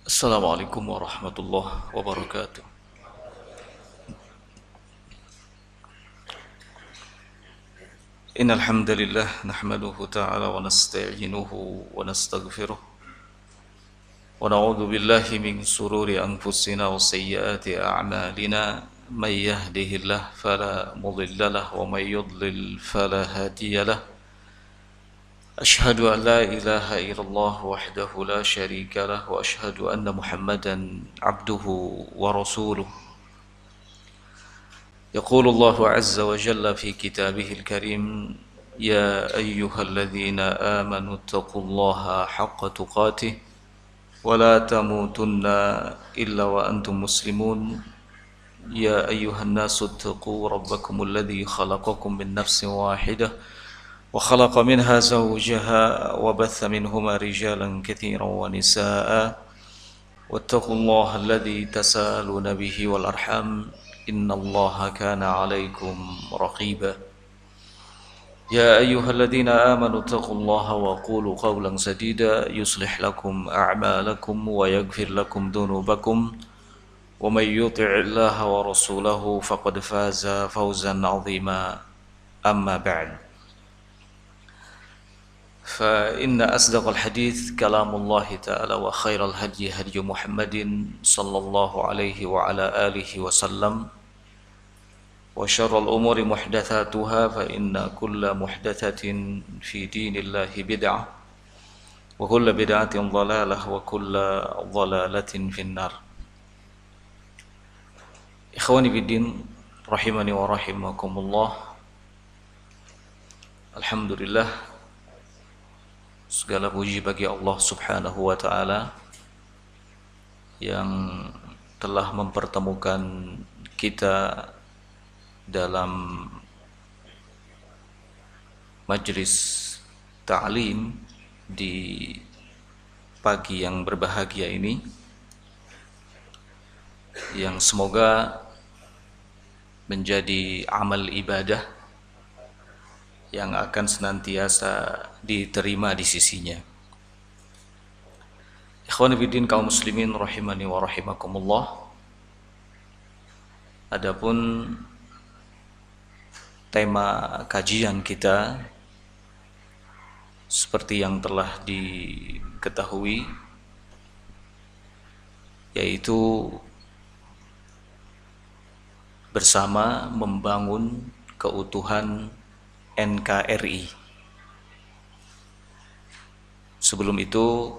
Assalamualaikum warahmatullahi wabarakatuh. Innal hamdalillah nahmaduhu ta'ala wa nasta'inuhu wa nastaghfiruh wa na'udzu billahi min sururi anfusina wa sayyiati a'malina may yahdihillahu fala mudilla lahu wa may yudlil fala hadiya lahu. Ashhadu an la ilaha illallah wahdahu la syarika lahu wa ashhadu anna Muhammadan abduhu wa rasuluh. يقول الله عز وجل في كتابه الكريم يا أيها الذين آمنوا اتقوا الله حق تقاته ولا تموتن إلا وأنتم مسلمون يا أيها الناس اتقوا ربكم الذي خلقكم من نفس واحدة وخلق منها زوجها وبث منهما رجالا كثيرا ونساء واتقوا الله الذي تساءلون به والأرحام إن الله كان عليكم رقيبا يا أيها الذين آمنوا اتقوا الله وقولوا قولا سديدا يصلح لكم أعمالكم ويغفر لكم ذنوبكم ومن يطع الله ورسوله فقد فاز فوزا عظيما أما بعد فإن أصدق الحديث كلام الله تعالى وخير الهدي هدي محمد صلى الله عليه وعلى آله وسلم وشر الأمور محدثاتها فإن كل محدثة في دين الله بدعة وكل بدعة ضلالة وكل ضلالة في النار. إخواني بالدين rahimani wa rahimakumullah. Alhamdulillah, segala puji bagi Allah Subhanahu wa ta'ala yang telah mempertemukan kita dalam majlis ta'lim di pagi yang berbahagia ini, yang semoga menjadi amal ibadah yang akan senantiasa diterima di sisinya. Ikhwan fillah kaum muslimin rahimani wa rahimakumullah. Adapun tema kajian kita seperti yang telah diketahui, yaitu bersama membangun keutuhan NKRI. Sebelum itu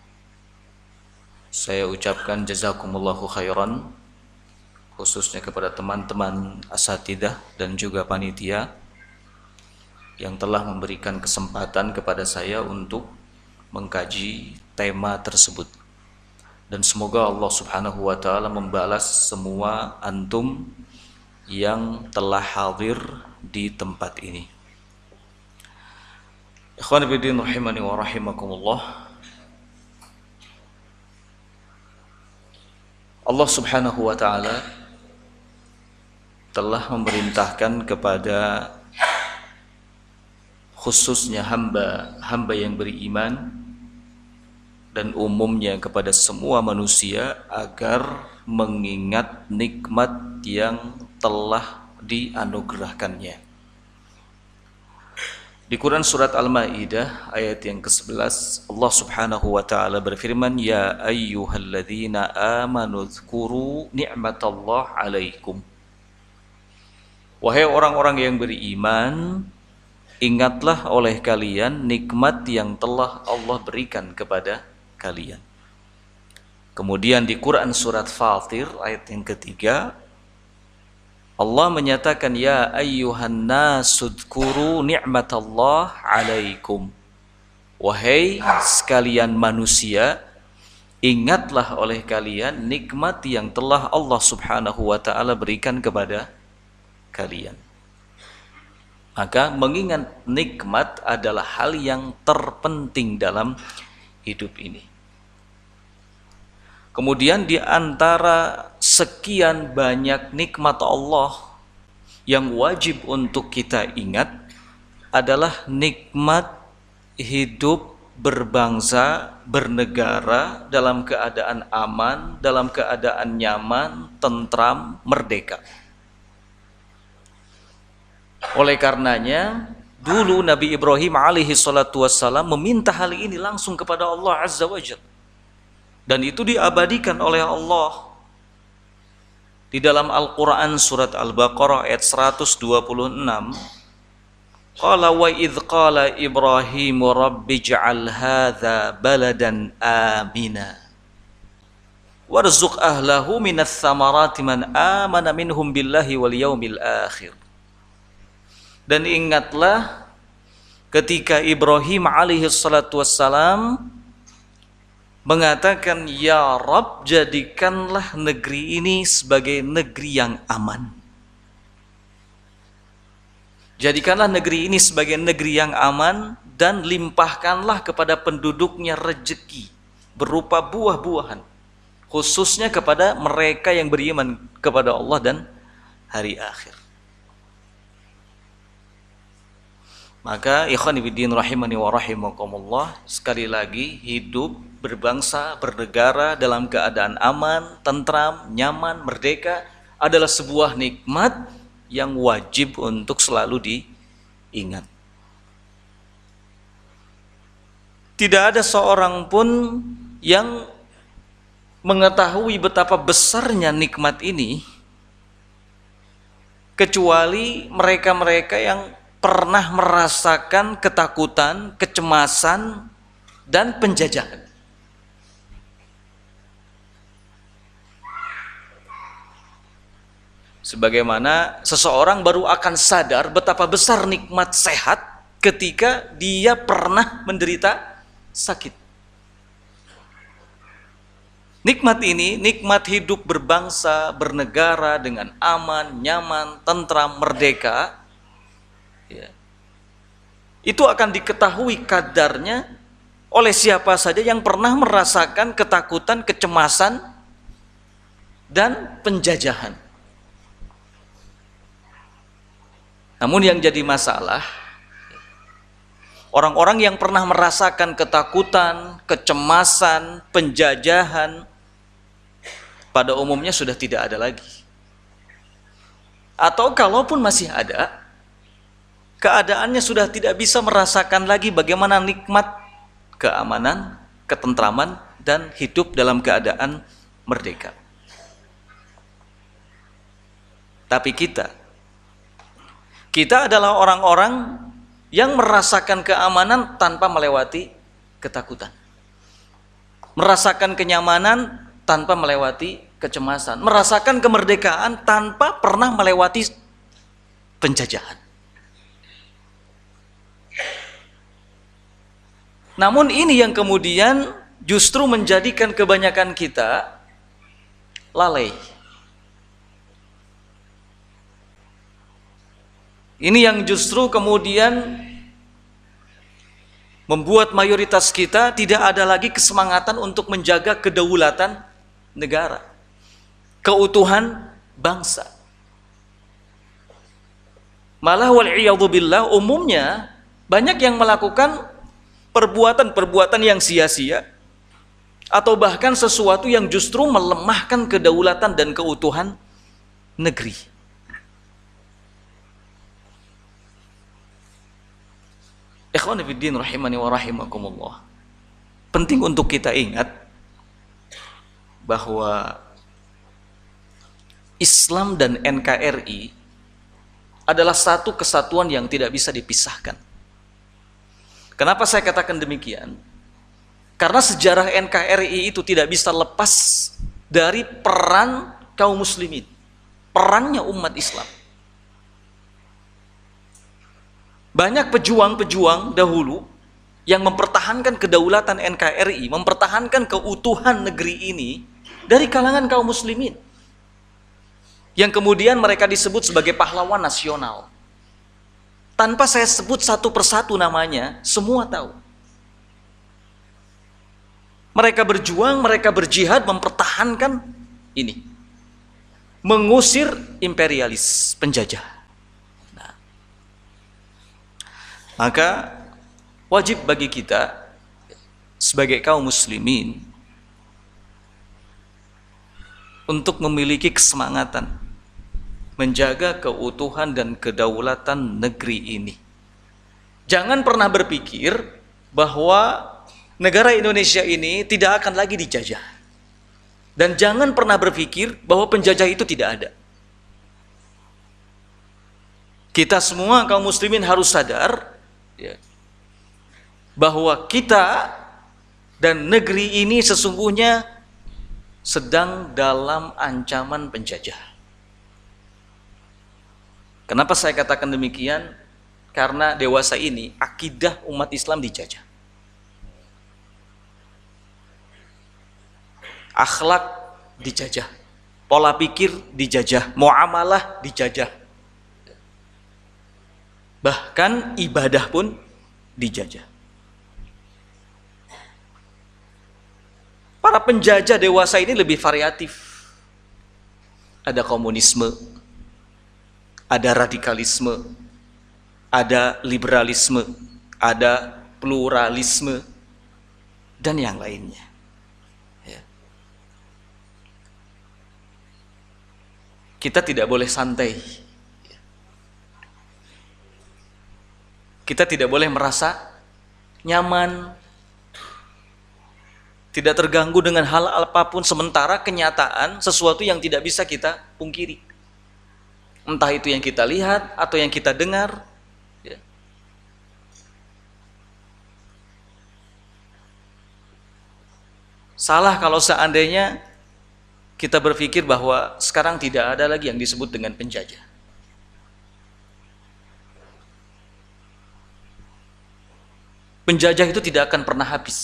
saya ucapkan jazakumullahu khairan, khususnya kepada teman-teman asatidzah dan juga panitia yang telah memberikan kesempatan kepada saya untuk mengkaji tema tersebut. Dan semoga Allah Subhanahu wa ta'ala membalas semua antum yang telah hadir di tempat ini. Ikhwan fillah rahimani wa rahimakumullah. Allah Subhanahu wa ta'ala telah memerintahkan kepada khususnya hamba yang beriman dan umumnya kepada semua manusia agar mengingat nikmat yang telah dianugerahkannya. Di Quran surat Al-Maidah ayat yang ke-11, Allah Subhanahu wa ta'ala berfirman, ya ayyuhalladzina amanu dzkuru ni'matallah alaikum. Wahai orang-orang yang beriman, ingatlah oleh kalian nikmat yang telah Allah berikan kepada kalian. Kemudian di Quran surat Fatir ayat yang ketiga, Allah menyatakan ya ayyuhan nasu dzkuru ni'matallah alaikum. Wahai sekalian manusia, ingatlah oleh kalian nikmat yang telah Allah Subhanahu wa ta'ala berikan kepada kalian. Maka mengingat nikmat adalah hal yang terpenting dalam hidup ini. Kemudian di antara sekian banyak nikmat Allah yang wajib untuk kita ingat adalah nikmat hidup berbangsa, bernegara dalam keadaan aman, dalam keadaan nyaman, tentram, merdeka. Oleh karenanya, dulu Nabi Ibrahim alaihi salatu wassalam meminta hal ini langsung kepada Allah Azza wa Jalla. Dan itu diabadikan oleh Allah di dalam Al-Quran surat Al-Baqarah ayat 126. Qala wa idh qala Ibrahim rabbi ij'al hadha baladan amina warzuq ahlahu minas thamarati man amana minhum billahi wal yaumil akhir. Dan ingatlah ketika Ibrahim alaihi salatu wassalam mengatakan, ya Rabb, jadikanlah negeri ini sebagai negeri yang aman. Jadikanlah negeri ini sebagai negeri yang aman dan limpahkanlah kepada penduduknya rezeki berupa buah-buahan, khususnya kepada mereka yang beriman kepada Allah dan hari akhir. Maka ikhwan fillah rahimani wa rahimakumullah, sekali lagi hidup berbangsa, bernegara dalam keadaan aman, tentram, nyaman, merdeka adalah sebuah nikmat yang wajib untuk selalu diingat. Tidak ada seorang pun yang mengetahui betapa besarnya nikmat ini kecuali mereka-mereka yang pernah merasakan ketakutan, kecemasan, dan penjajahan. Sebagaimana seseorang baru akan sadar betapa besar nikmat sehat ketika dia pernah menderita sakit. Nikmat ini, nikmat hidup berbangsa, bernegara dengan aman, nyaman, tentram, merdeka, ya, itu akan diketahui kadarnya oleh siapa saja yang pernah merasakan ketakutan, kecemasan, dan penjajahan. Namun yang jadi masalah, orang-orang yang pernah merasakan ketakutan, kecemasan, penjajahan, pada umumnya sudah tidak ada lagi. Atau kalaupun masih ada, keadaannya sudah tidak bisa merasakan lagi bagaimana nikmat keamanan, ketentraman, dan hidup dalam keadaan merdeka. Tapi kita adalah orang-orang yang merasakan keamanan tanpa melewati ketakutan, merasakan kenyamanan tanpa melewati kecemasan, merasakan kemerdekaan tanpa pernah melewati penjajahan. Namun ini yang kemudian justru menjadikan kebanyakan kita lalai. Ini yang justru kemudian membuat mayoritas kita tidak ada lagi kesemangatan untuk menjaga kedaulatan negara, keutuhan bangsa. Malah wal'iyadzubillah, umumnya banyak yang melakukan perbuatan-perbuatan yang sia-sia atau bahkan sesuatu yang justru melemahkan kedaulatan dan keutuhan negeri. Ikhwan fillah rahimani wa rahimakumullah. Penting untuk kita ingat bahwa Islam dan NKRI adalah satu kesatuan yang tidak bisa dipisahkan. Kenapa saya katakan demikian? Karena sejarah NKRI itu tidak bisa lepas dari peran kaum muslimin, perannya umat Islam. Banyak pejuang-pejuang dahulu yang mempertahankan kedaulatan NKRI, mempertahankan keutuhan negeri ini dari kalangan kaum muslimin, yang kemudian mereka disebut sebagai pahlawan nasional. Tanpa saya sebut satu persatu namanya, semua tahu. Mereka berjuang, mereka berjihad mempertahankan ini, mengusir imperialis, penjajah. Maka wajib bagi kita sebagai kaum muslimin untuk memiliki kesemangatan menjaga keutuhan dan kedaulatan negeri ini. Jangan pernah berpikir bahwa negara Indonesia ini tidak akan lagi dijajah. Dan jangan pernah berpikir bahwa penjajah itu tidak ada. Kita semua kaum muslimin harus sadar ya, bahwa kita dan negeri ini sesungguhnya sedang dalam ancaman penjajah. Kenapa saya katakan demikian? Karena dewasa ini akidah umat Islam dijajah. Akhlak dijajah, pola pikir dijajah, muamalah dijajah. Bahkan ibadah pun dijajah. Para penjajah dewasa ini lebih variatif. Ada komunisme, ada radikalisme, ada liberalisme, ada pluralisme, dan yang lainnya. Ya. Kita tidak boleh santai. Kita tidak boleh merasa nyaman, tidak terganggu dengan hal apapun, sementara kenyataan sesuatu yang tidak bisa kita pungkiri. Entah itu yang kita lihat atau yang kita dengar. Ya. Salah kalau seandainya kita berpikir bahwa sekarang tidak ada lagi yang disebut dengan penjajah. Penjajah itu tidak akan pernah habis.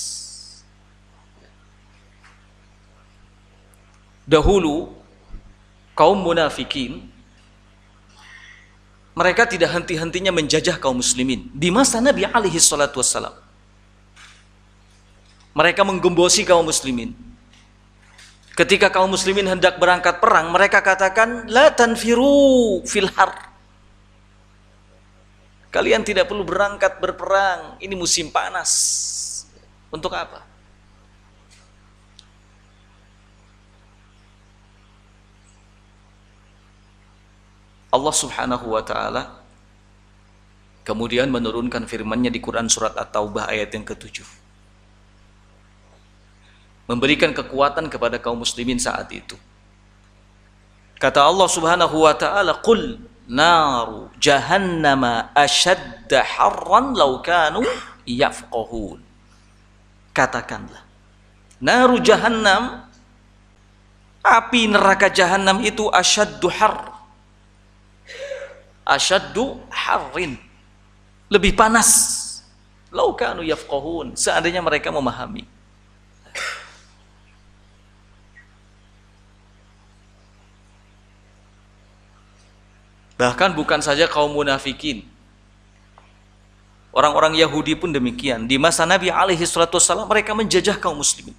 Dahulu kaum munafikin mereka tidak henti-hentinya menjajah kaum muslimin. Di masa Nabi alaihi salatu wassalam mereka menggembosi kaum muslimin. Ketika kaum muslimin hendak berangkat perang, mereka katakan la tanfiru fil har. Kalian tidak perlu berangkat berperang, ini musim panas. Untuk apa? Allah Subhanahu wa taala kemudian menurunkan firman-Nya di Quran surat At-Taubah ayat yang ke-7. Memberikan kekuatan kepada kaum muslimin saat itu. Kata Allah Subhanahu wa taala, "Qul naru jahannama ashadda harran law kanu yafqahun." Katakanlah, naru jahannam, api neraka jahannam itu asyaddu har, asyaddu harrin, lebih panas, law kanu yafqahun, seandainya mereka memahami. Bahkan bukan saja kaum munafikin, orang-orang Yahudi pun demikian. Di masa Nabi alaihi salatu wassalam mereka menjajah kaum muslimin.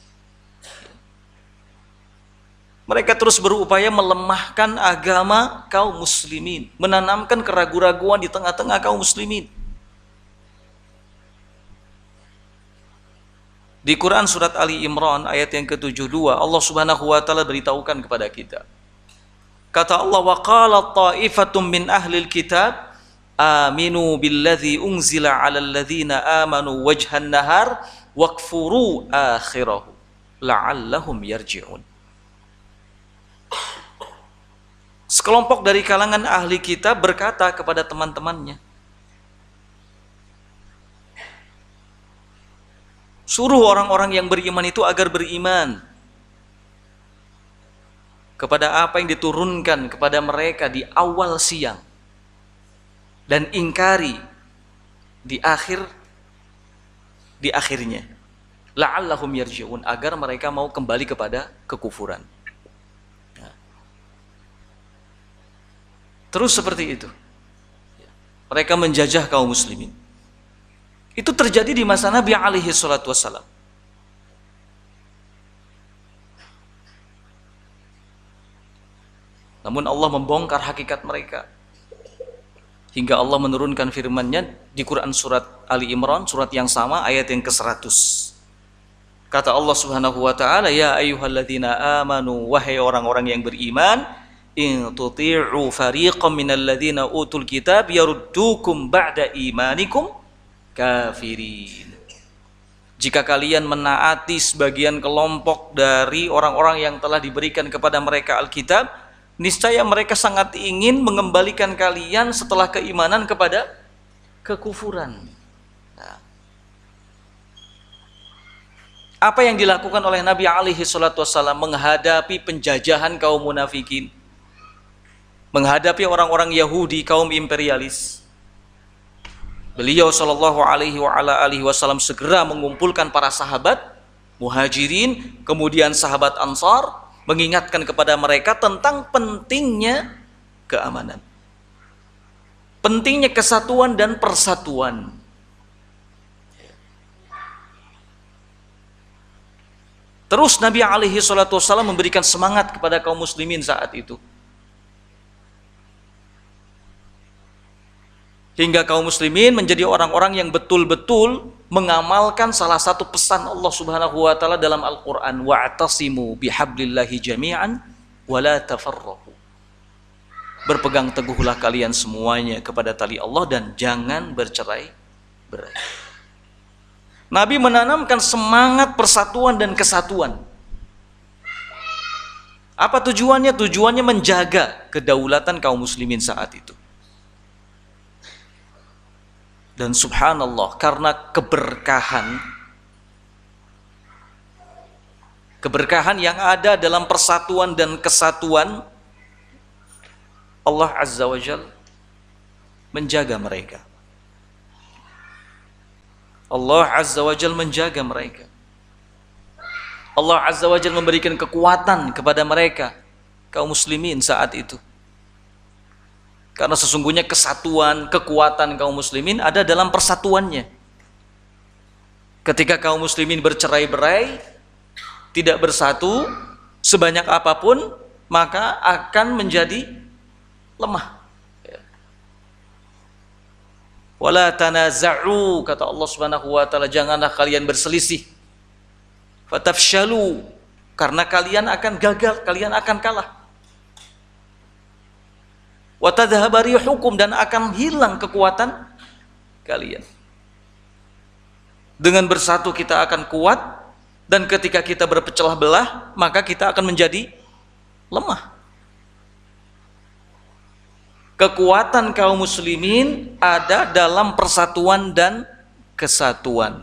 Mereka terus berupaya melemahkan agama kaum muslimin, menanamkan keraguan-raguan di tengah-tengah kaum muslimin. Di Quran surat Ali Imran ayat yang ke-72, Allah Subhanahu wa taala beritahukan kepada kita. Kata Allah, wa qala ta'ifatum min ahlil kitab aminu billadzi unzila 'alal ladzina amanu wajhan nahar wakfuru akhirahu la'allahum yarji'un. Sekelompok dari kalangan ahli kitab berkata kepada teman-temannya, suruh orang-orang yang beriman itu agar beriman kepada apa yang diturunkan kepada mereka di awal siang, dan ingkari di akhirnya, la'allahum yarji'un, agar mereka mau kembali kepada kekufuran. Nah. Terus seperti itu mereka menjajah kaum muslimin. Itu terjadi di masa Nabi alaihi salatu wassalam. Namun Allah membongkar hakikat mereka hingga Allah menurunkan firman-Nya di Quran surat Ali Imran, surat yang sama ayat yang ke-100. Kata Allah Subhanahu wa taala, ya ayyuhalladzina amanu, wahai orang-orang yang beriman, in tuti'u fariqam minal ladzina utul kitab yaruddukum ba'da imanikum kafirin. Jika kalian menaati sebagian kelompok dari orang-orang yang telah diberikan kepada mereka Alkitab, niscaya mereka sangat ingin mengembalikan kalian setelah keimanan kepada kekufuran. Apa yang dilakukan oleh Nabi alaihi salatu wassalam menghadapi penjajahan kaum munafikin, menghadapi orang-orang Yahudi, kaum imperialis? Beliau sallallahu alaihi wasallam segera mengumpulkan para sahabat Muhajirin, kemudian sahabat Ansar, mengingatkan kepada mereka tentang pentingnya keamanan, pentingnya kesatuan dan persatuan. Terus Nabi alaihi salatu wassalam memberikan semangat kepada kaum muslimin saat itu, hingga kaum muslimin menjadi orang-orang yang betul-betul mengamalkan salah satu pesan Allah Subhanahu wa taala dalam Al-Qur'an, wa'tasimu bihablillahi jami'an wa la tafarraqu. Berpegang teguhlah kalian semuanya kepada tali Allah dan jangan bercerai-berai. Nabi menanamkan semangat persatuan dan kesatuan. Apa tujuannya? Tujuannya menjaga kedaulatan kaum muslimin saat itu. Dan subhanallah, karena keberkahan yang ada dalam persatuan dan kesatuan, Allah Azza wa Jalla menjaga mereka. Allah Azza wa Jalla menjaga mereka. Allah Azza wa Jalla memberikan kekuatan kepada mereka, kaum muslimin saat itu. Karena sesungguhnya kesatuan, kekuatan kaum muslimin ada dalam persatuannya. Ketika kaum muslimin bercerai-berai, tidak bersatu, sebanyak apapun, maka akan menjadi lemah. Wala tanaza'u, kata Allah Subhanahu wa taala, janganlah kalian berselisih. Fatafshalu, karena kalian akan gagal, kalian akan kalah. Wa tadhhaba rihukum, dan akan hilang kekuatan kalian. Dengan bersatu kita akan kuat, dan ketika kita berpecah belah, maka kita akan menjadi lemah. Kekuatan kaum muslimin ada dalam persatuan dan kesatuan.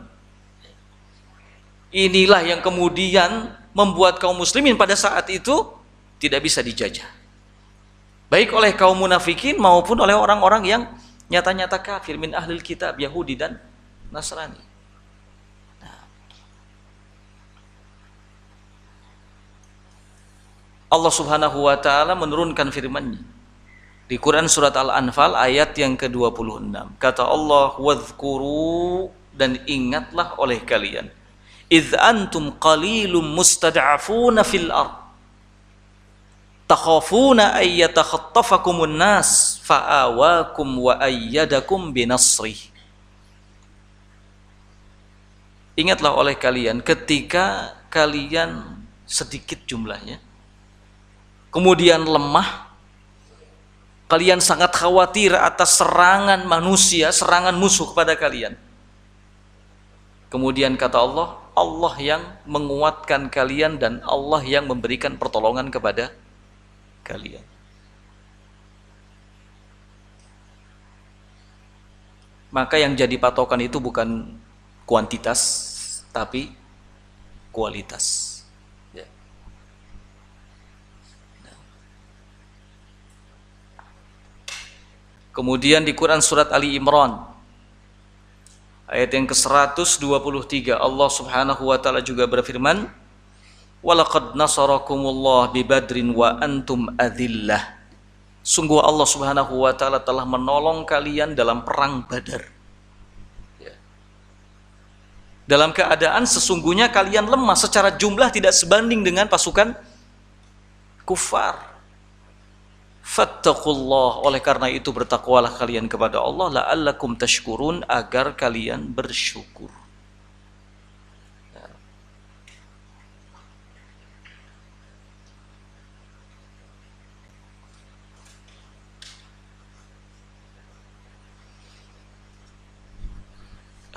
Inilah yang kemudian membuat kaum muslimin pada saat itu tidak bisa dijajah, baik oleh kaum munafikin maupun oleh orang-orang yang nyata-nyata kafir min ahlil kitab, Yahudi dan Nasrani. Allah Subhanahu wa taala menurunkan firman-Nya di Quran surat Al-Anfal ayat yang ke-26. Kata Allah, wadhkuru, dan ingatlah oleh kalian, idh antum qalilum mustad'afuna fil ard takhafuna ay yatakhattafakumun nas fa'awakum wa ayyadakum binasrih. Ingatlah oleh kalian ketika kalian sedikit jumlahnya, kemudian lemah, kalian sangat khawatir atas serangan manusia, serangan musuh kepada kalian. Kemudian kata Allah, Allah yang menguatkan kalian dan Allah yang memberikan pertolongan kepada kalian. Maka yang jadi patokan itu bukan kuantitas, tapi kualitas. Kemudian di Quran surat Ali Imran ayat yang ke-123, Allah Subhanahu wa taala juga berfirman, walaqad nasarakumullah bi badrin wa antum adillah. Sungguh Allah Subhanahu wa taala telah menolong kalian dalam perang Badar. Dalam keadaan sesungguhnya kalian lemah, secara jumlah tidak sebanding dengan pasukan kufar. Fattaqullah, oleh karena itu bertakwalah kalian kepada Allah, la'allakum tashkurun, agar kalian bersyukur.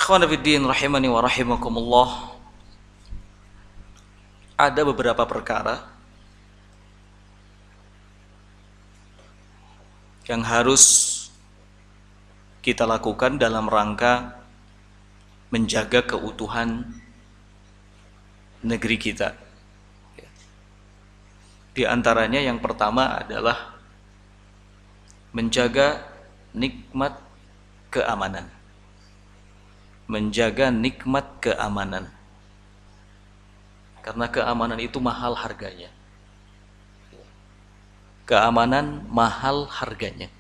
Ikhwan fillah rahimani wa rahimakumullah, ada beberapa perkara yang harus kita lakukan dalam rangka menjaga keutuhan negeri kita. Di antaranya yang pertama adalah menjaga nikmat keamanan. Menjaga nikmat keamanan. Karena keamanan itu mahal harganya. Keamanan mahal harganya.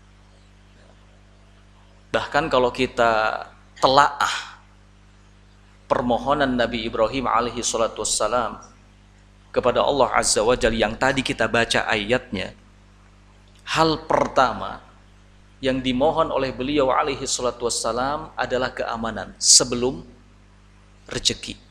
Bahkan kalau kita telaah permohonan Nabi Ibrahim alaihi salatu wassalam kepada Allah Azza wa Jalla yang tadi kita baca ayatnya, hal pertama yang dimohon oleh beliau alaihi salatu wassalam adalah keamanan sebelum rezeki.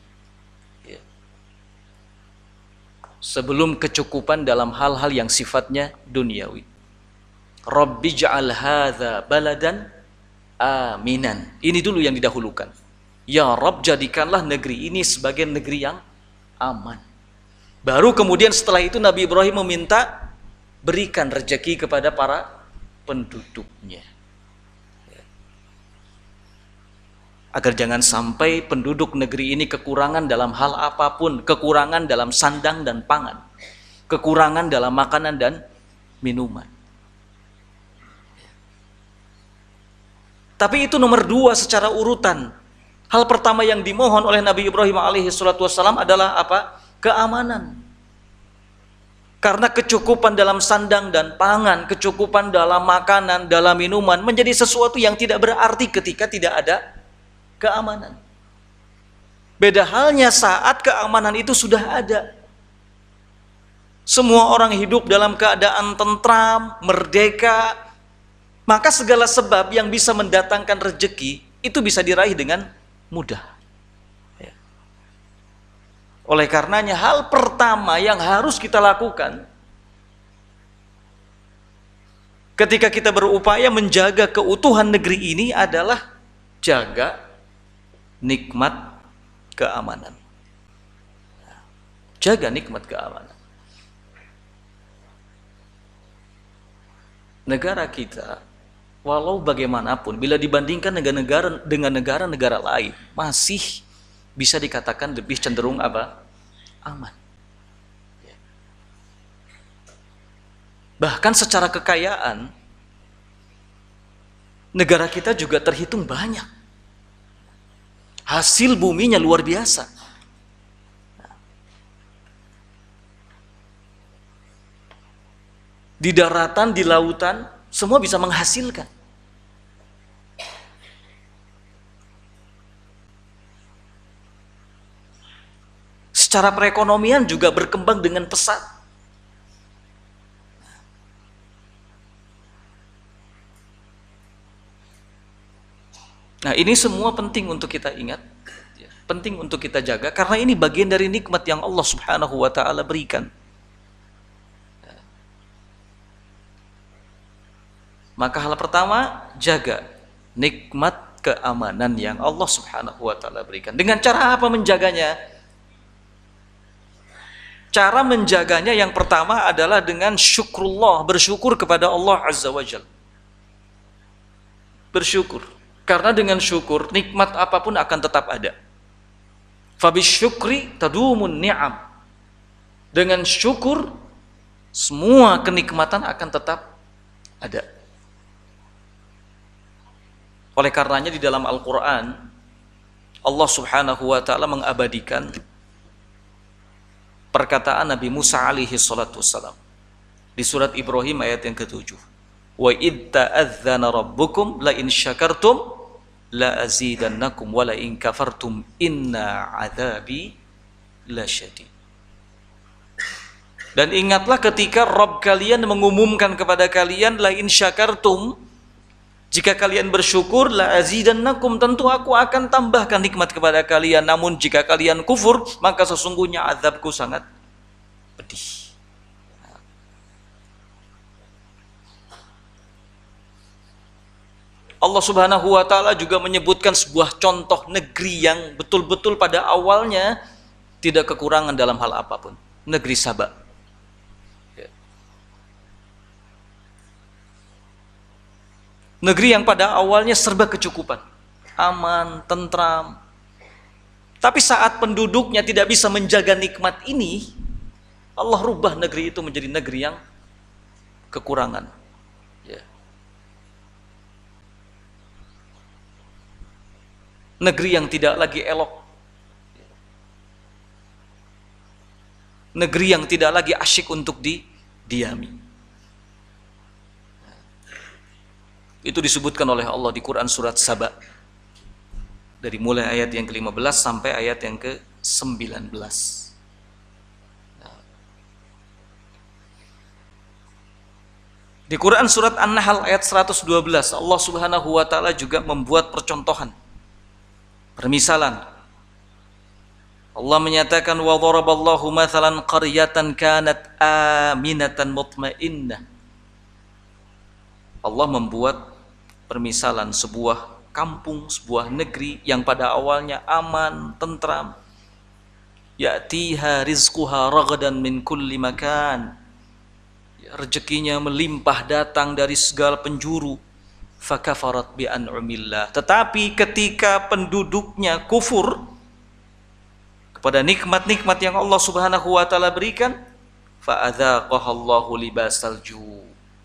Sebelum kecukupan dalam hal-hal yang sifatnya duniawi. Rabbi ja'al hadza baladan aminan. Ini dulu yang didahulukan. Ya Rabb, jadikanlah negeri ini sebagai negeri yang aman. Baru kemudian setelah itu Nabi Ibrahim meminta berikan rezeki kepada para penduduknya. Agar jangan sampai penduduk negeri ini kekurangan dalam hal apapun, kekurangan dalam sandang dan pangan, kekurangan dalam makanan dan minuman. Tapi itu nomor dua secara urutan. Hal pertama yang dimohon oleh Nabi Ibrahim alaihi salatu wassalam adalah apa? Keamanan. Karena kecukupan dalam sandang dan pangan, kecukupan dalam makanan, dalam minuman menjadi sesuatu yang tidak berarti ketika tidak ada keamanan. Beda halnya saat keamanan itu sudah ada. Semua orang hidup dalam keadaan tentram, merdeka, maka segala sebab yang bisa mendatangkan rezeki itu bisa diraih dengan mudah. Oleh karenanya hal pertama yang harus kita lakukan ketika kita berupaya menjaga keutuhan negeri ini adalah jaga nikmat keamanan. Jaga nikmat keamanan. Negara kita walau bagaimanapun bila dibandingkan dengan negara-negara lain masih bisa dikatakan lebih cenderung apa? Aman. Bahkan secara kekayaan negara kita juga terhitung banyak. Hasil buminya luar biasa. Di daratan, di lautan, semua bisa menghasilkan. Secara perekonomian juga berkembang dengan pesat. Nah, ini semua penting untuk kita ingat, penting untuk kita jaga, karena ini bagian dari nikmat yang Allah Subhanahu wa Ta'ala berikan. Maka hal pertama, jaga nikmat keamanan yang Allah Subhanahu wa Ta'ala berikan. Dengan cara apa menjaganya? Cara menjaganya yang pertama adalah dengan syukrullah, bersyukur kepada Allah Azza wa Jalla. Bersyukur. Karena dengan syukur, nikmat apapun akan tetap ada. Fabisyukri tadumun ni'am. Dengan syukur, semua kenikmatan akan tetap ada. Oleh karenanya di dalam Al-Quran, Allah Subhanahu wa Ta'ala mengabadikan perkataan Nabi Musa alaihi salatu wassalam di surat Ibrahim ayat yang ke-7. Wa id ta'adzana rabbukum la in syakartum la azidannakum wa la in kafartum inna adzabi lasyadid. Dan ingatlah ketika Rabb kalian mengumumkan kepada kalian la in syakartum, jika kalian bersyukur la azidannakum, tentu aku akan tambahkan nikmat kepada kalian. Namun jika kalian kufur, maka sesungguhnya azabku sangat pedih. Allah Subhanahu wa taala juga menyebutkan sebuah contoh negeri yang betul-betul pada awalnya tidak kekurangan dalam hal apapun. Negeri Saba. Negeri yang pada awalnya serba kecukupan, aman, tentram. Tapi saat penduduknya tidak bisa menjaga nikmat ini, Allah rubah negeri itu menjadi negeri yang kekurangan. Ya. Negeri yang tidak lagi elok. Negeri yang tidak lagi asyik untuk didiami. Itu disebutkan oleh Allah di Quran surat Saba. Dari mulai ayat yang ke-15 sampai ayat yang ke-19. Di Quran surat An-Nahl ayat 112, Allah Subhanahu wa taala juga membuat percontohan. Permisalan. Allah menyatakan wa dharaballahu mathalan qaryatan kanat aminatan mutmainnah. Allah membuat permisalan sebuah kampung, sebuah negeri yang pada awalnya aman, tentram. Ya'tiha rizquha ragadan min kulli makan. Rezekinya melimpah datang dari segala penjuru. Fakafarat bi an'umillah. Tetapi ketika penduduknya kufur kepada nikmat-nikmat yang Allah Subhanahu wa taala berikan, fa'adzaqahallahu libasal ju'.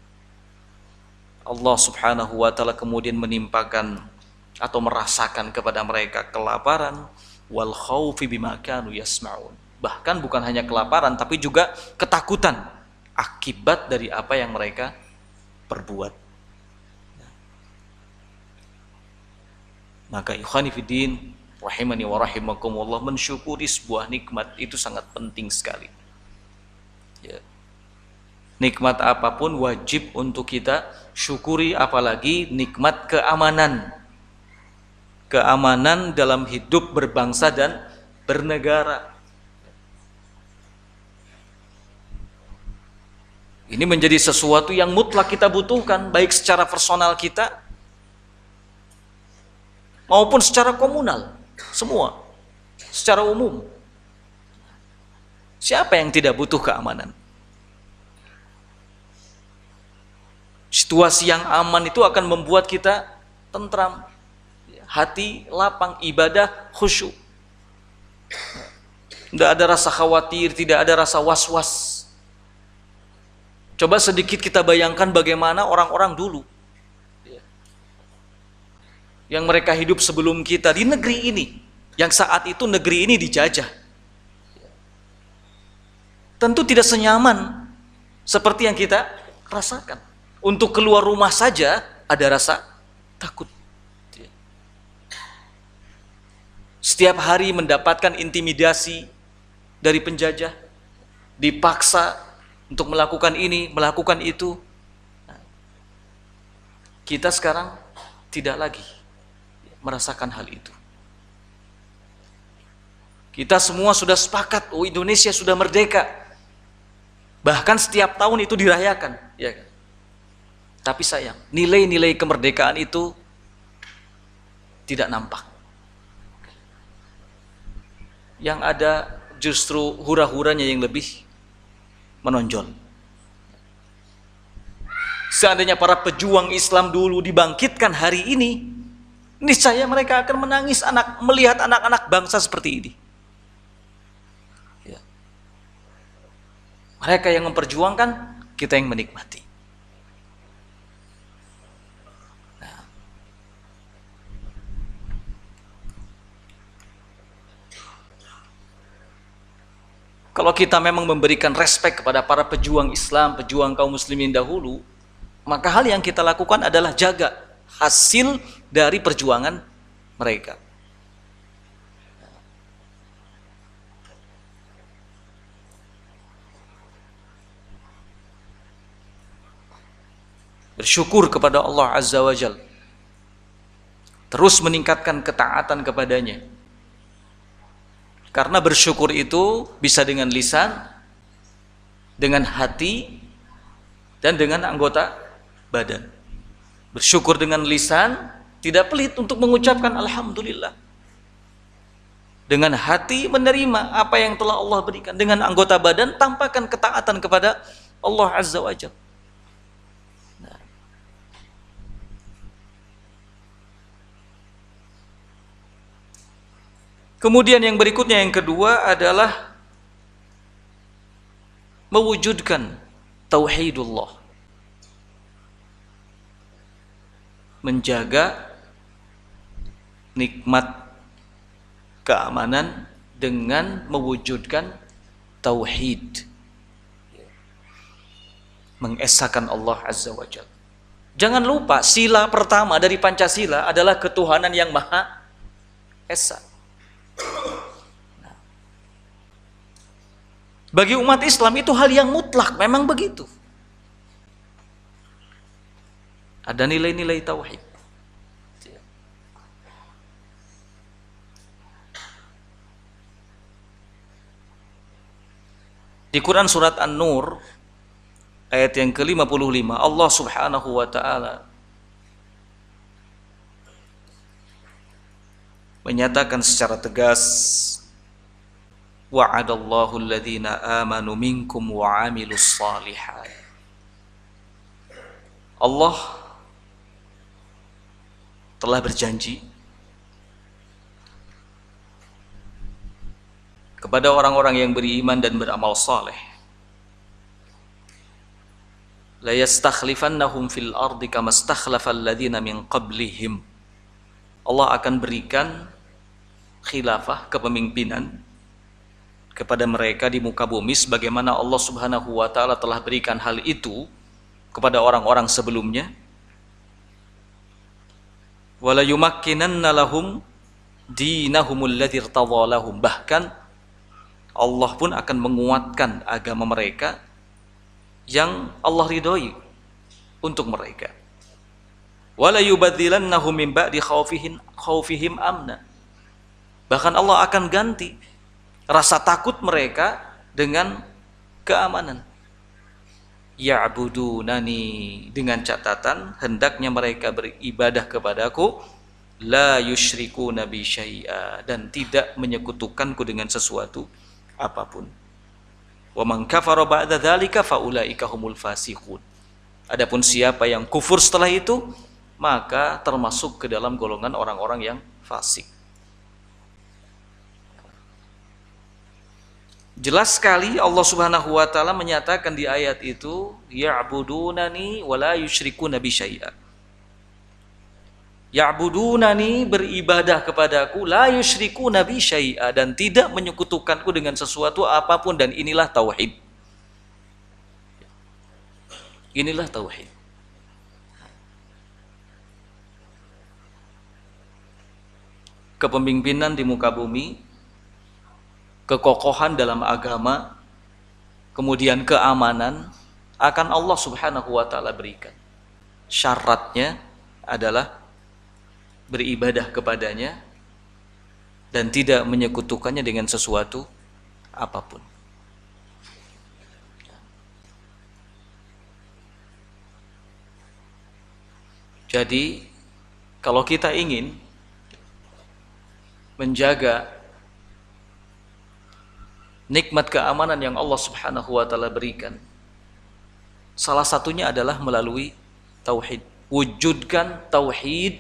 Allah Subhanahu wa taala kemudian menimpakan atau merasakan kepada mereka kelaparan wal khaufi bima kanu yasma'un. Bahkan bukan hanya kelaparan tapi juga ketakutan akibat dari apa yang mereka perbuat. Maka ikhwani fiddin rahimani wa rahimakumullah, mensyukuri sebuah nikmat itu sangat penting sekali. Ya. Nikmat apapun wajib untuk kita syukuri, apalagi nikmat keamanan. Keamanan dalam hidup berbangsa dan bernegara. Ini menjadi sesuatu yang mutlak kita butuhkan, baik secara personal kita maupun secara komunal, semua, secara umum. Siapa yang tidak butuh keamanan? Situasi yang aman itu akan membuat kita tentram, hati lapang, ibadah khusyuk. Tidak ada rasa khawatir, tidak ada rasa was-was. Coba sedikit kita bayangkan bagaimana orang-orang dulu yang mereka hidup sebelum kita di negeri ini, yang saat itu negeri ini dijajah. Tentu tidak senyaman seperti yang kita rasakan. Untuk keluar rumah saja ada rasa takut. Setiap hari mendapatkan intimidasi dari penjajah, dipaksa untuk melakukan ini, melakukan itu. Kita sekarang tidak lagi merasakan hal itu. Kita semua sudah sepakat, oh Indonesia sudah merdeka. Bahkan setiap tahun itu dirayakan, ya kan? Tapi sayang, nilai-nilai kemerdekaan itu tidak nampak. Yang ada justru hura-huranya yang lebih menonjol. Seandainya para pejuang Islam dulu dibangkitkan hari ini, niscaya mereka akan menangis melihat anak-anak bangsa seperti ini. Ya. Mereka yang memperjuangkan, kita yang menikmati. Kalau kita memang memberikan respek kepada para pejuang Islam, pejuang kaum muslimin dahulu, maka hal yang kita lakukan adalah jaga hasil dari perjuangan mereka. Bersyukur kepada Allah Azza wa Jalla. Terus meningkatkan ketaatan kepadanya. Karena bersyukur itu bisa dengan lisan, dengan hati, dan dengan anggota badan. Bersyukur dengan lisan, tidak pelit untuk mengucapkan alhamdulillah. Dengan hati menerima apa yang telah Allah berikan. Dengan anggota badan tampakkan ketaatan kepada Allah Azza wa Jalla. Kemudian yang berikutnya, yang kedua adalah mewujudkan tauhidullah, menjaga nikmat keamanan dengan mewujudkan tauhid, mengesahkan Allah Azza wa Jalla. Jangan lupa, sila pertama dari Pancasila adalah ketuhanan yang Maha Esa. Bagi umat Islam itu hal yang mutlak, memang begitu. Ada nilai-nilai tauhid. Di Quran surat An-Nur ayat yang ke-55, Allah Subhanahu wa taala menyatakan secara tegas, wa'adallahu alladhina amanu minkum wa 'amilus shalihat. Allah telah berjanji kepada orang-orang yang beriman dan beramal saleh, la yastakhlifannahum fil ardi kama istakhlafal ladzina min qablihim. Allah akan berikan khilafah, kepemimpinan kepada mereka di muka bumi sebagaimana Allah Subhanahu wa taala telah berikan hal itu kepada orang-orang sebelumnya. Wala yumakkinanna lahum dinahumul ladzi irtadha lahum. Bahkan Allah pun akan menguatkan agama mereka yang Allah ridhoi untuk mereka. Wala yubadzilannahum min ba'di khaufihim amna. Bahkan Allah akan ganti rasa takut mereka dengan keamanan. Ya'budunani, dengan catatan hendaknya mereka beribadah kepadaku, la yusyrikuna bi syai'a, dan tidak menyekutukanku dengan sesuatu apapun. Wa man kafara ba'da dzalika fa ulaika humul fasiqun. Adapun siapa yang kufur setelah itu, maka termasuk ke dalam golongan orang-orang yang fasik. Jelas sekali Allah Subhanahu wa taala menyatakan di ayat itu, ya'budunani wa la yusyrikuna bi syai'a. Ya'budunani, beribadah kepadaku, la yusyrikuna bi syai'a, dan tidak menyekutukanku dengan sesuatu apapun, dan inilah tauhid. Inilah tauhid. Kepemimpinan di muka bumi, kekokohan dalam agama, kemudian keamanan akan Allah Subhanahu wa taala berikan. Syaratnya adalah beribadah kepadanya dan tidak menyekutukannya dengan sesuatu apapun. Jadi kalau kita ingin menjaga nikmat keamanan yang Allah Subhanahu wa taala berikan, salah satunya adalah melalui tauhid. Wujudkan tauhid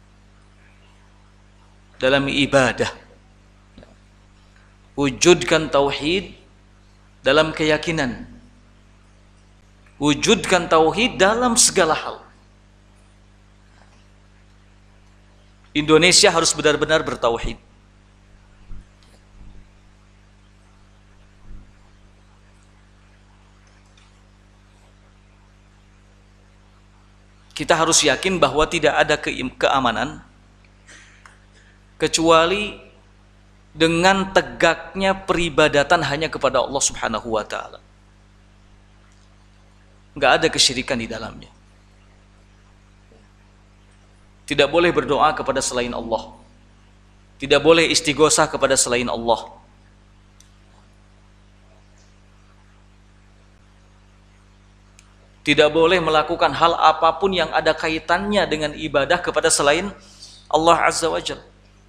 dalam ibadah. Wujudkan tauhid dalam keyakinan. Wujudkan tauhid dalam segala hal. Indonesia harus benar-benar bertauhid. Kita harus yakin bahwa tidak ada keamanan kecuali dengan tegaknya peribadatan hanya kepada Allah Subhanahu wa taala. Enggak ada kesyirikan di dalamnya. Tidak boleh berdoa kepada selain Allah. Tidak boleh istighosah kepada selain Allah. Tidak boleh melakukan hal apapun yang ada kaitannya dengan ibadah kepada selain Allah Azza wa Jalla.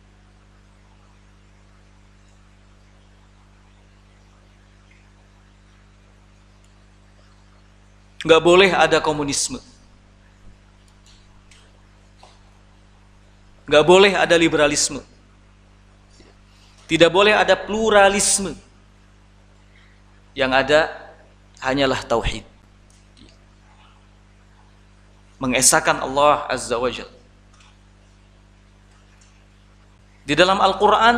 Nggak boleh ada komunisme. Nggak boleh ada liberalisme. Tidak boleh ada pluralisme. Yang ada hanyalah tauhid. Mengesahkan Allah Azza wa Jalla. Di dalam Al-Quran,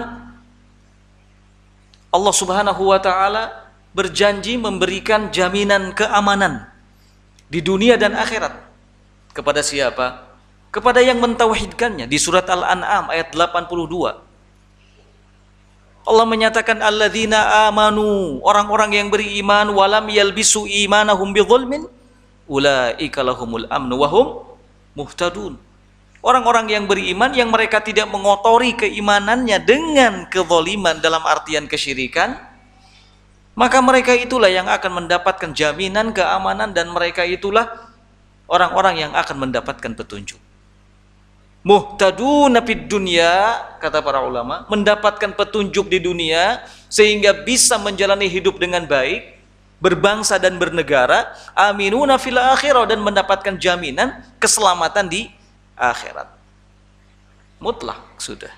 Allah Subhanahu wa Ta'ala berjanji memberikan jaminan keamanan di dunia dan akhirat. Kepada siapa? Kepada yang mentauhidkannya. Di surat Al-An'am ayat 82. Allah menyatakan alladzina amanu, orang-orang yang beriman, walam yalbisu imanahum bidzulmin, ulaika lahumul amnu wa hum muhtadun. Orang-orang yang beriman yang mereka tidak mengotori keimanannya dengan kezaliman dalam artian kesyirikan, maka mereka itulah yang akan mendapatkan jaminan keamanan dan mereka itulah orang-orang yang akan mendapatkan petunjuk. Muhtaduna fid dunya, kata para ulama, mendapatkan petunjuk di dunia sehingga bisa menjalani hidup dengan baik, berbangsa dan bernegara, aminuna fil akhirah, dan mendapatkan jaminan keselamatan di akhirat. Mutlak sudah.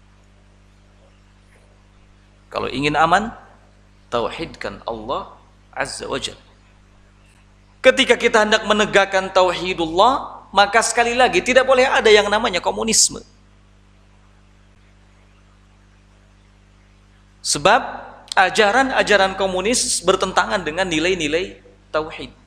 Kalau ingin aman, tauhidkan Allah Azza wa Jalla. Ketika kita hendak menegakkan tauhidullah, maka sekali lagi tidak boleh ada yang namanya komunisme. Sebab ajaran-ajaran komunis bertentangan dengan nilai-nilai tauhid.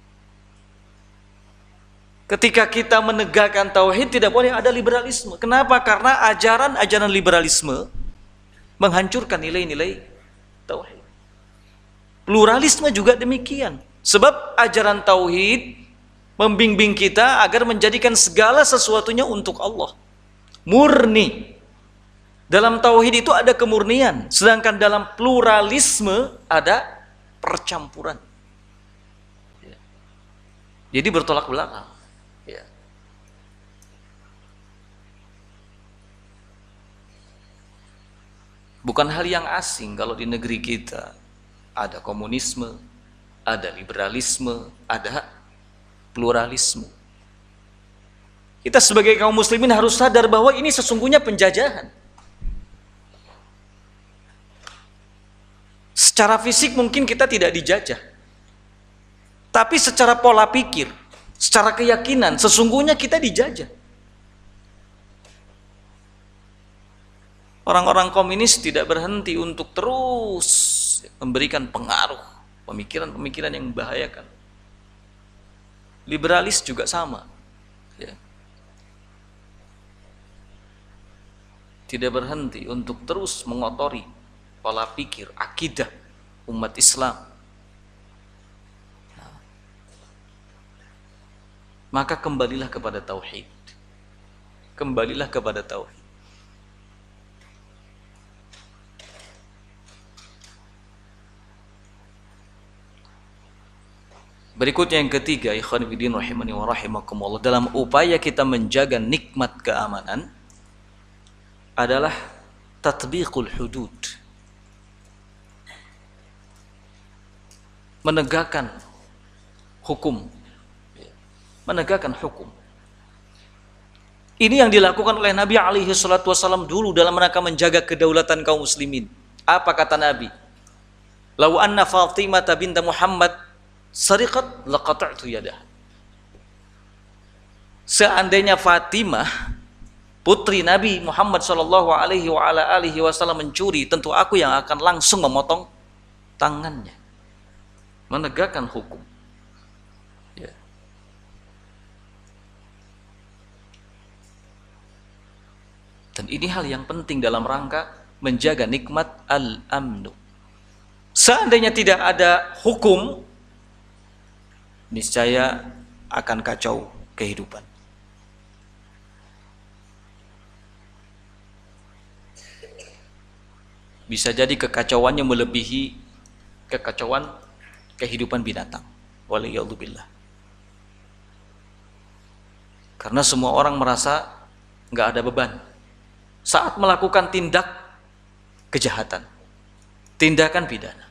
Ketika kita menegakkan tauhid, tidak boleh ada liberalisme. Kenapa? Karena ajaran-ajaran liberalisme menghancurkan nilai-nilai tauhid. Pluralisme juga demikian. Sebab ajaran tauhid membimbing kita agar menjadikan segala sesuatunya untuk Allah. Murni. Dalam tauhid itu ada kemurnian, sedangkan dalam pluralisme ada percampuran. Jadi bertolak belakang. Bukan hal yang asing kalau di negeri kita ada komunisme, ada liberalisme, ada pluralisme. Kita sebagai kaum muslimin harus sadar bahwa ini sesungguhnya penjajahan. Secara fisik mungkin kita tidak dijajah, tapi secara pola pikir, secara keyakinan, sesungguhnya kita dijajah. Orang-orang komunis tidak berhenti untuk terus memberikan pengaruh, pemikiran-pemikiran yang membahayakan. Liberalis juga sama. Ya. Tidak berhenti untuk terus mengotori pola pikir, akidah umat Islam. Nah, maka kembalilah kepada tauhid. Kembalilah kepada tauhid. Berikutnya yang ketiga, ikhwan fillah rahimani wa rahimakumullah, dalam upaya kita menjaga nikmat keamanan adalah tatbiqul hudud. Menegakkan hukum. Menegakkan hukum. Ini yang dilakukan oleh Nabi alaihi salatu wasallam dulu dalam rangka menjaga kedaulatan kaum muslimin. Apa kata Nabi? Lau anna Fatimah binta Muhammad sariqat laqata'tu yadah. Seandainya Fatimah putri Nabi Muhammad sallallahu alaihi wasallam mencuri, tentu aku yang akan langsung memotong tangannya. Menegakkan hukum. Ya. Dan ini hal yang penting dalam rangka menjaga nikmat al-amnu. Seandainya tidak ada hukum, niscaya akan kacau kehidupan. Bisa jadi kekacauannya melebihi kekacauan kehidupan binatang. Waliyadzubillah. Karena semua orang merasa nggak ada beban saat melakukan tindak kejahatan, tindakan pidana.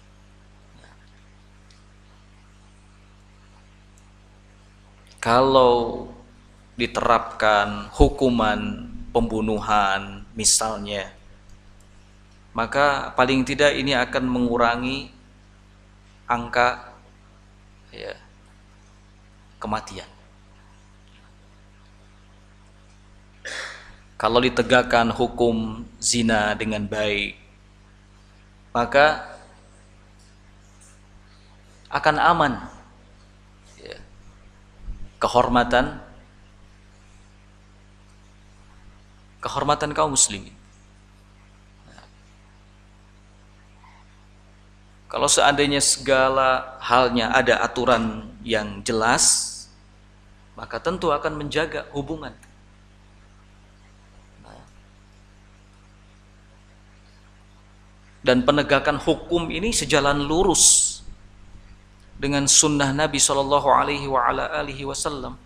Kalau diterapkan hukuman pembunuhan misalnya, maka paling tidak ini akan mengurangi angka kematian. Kalau ditegakkan hukum zina dengan baik, maka akan aman kehormatan kaum muslimin. Kalau seandainya segala halnya ada aturan yang jelas, maka tentu akan menjaga hubungan. Dan penegakan hukum ini sejalan lurus dengan sunnah Nabi Shallallahu Alaihi Wasallam.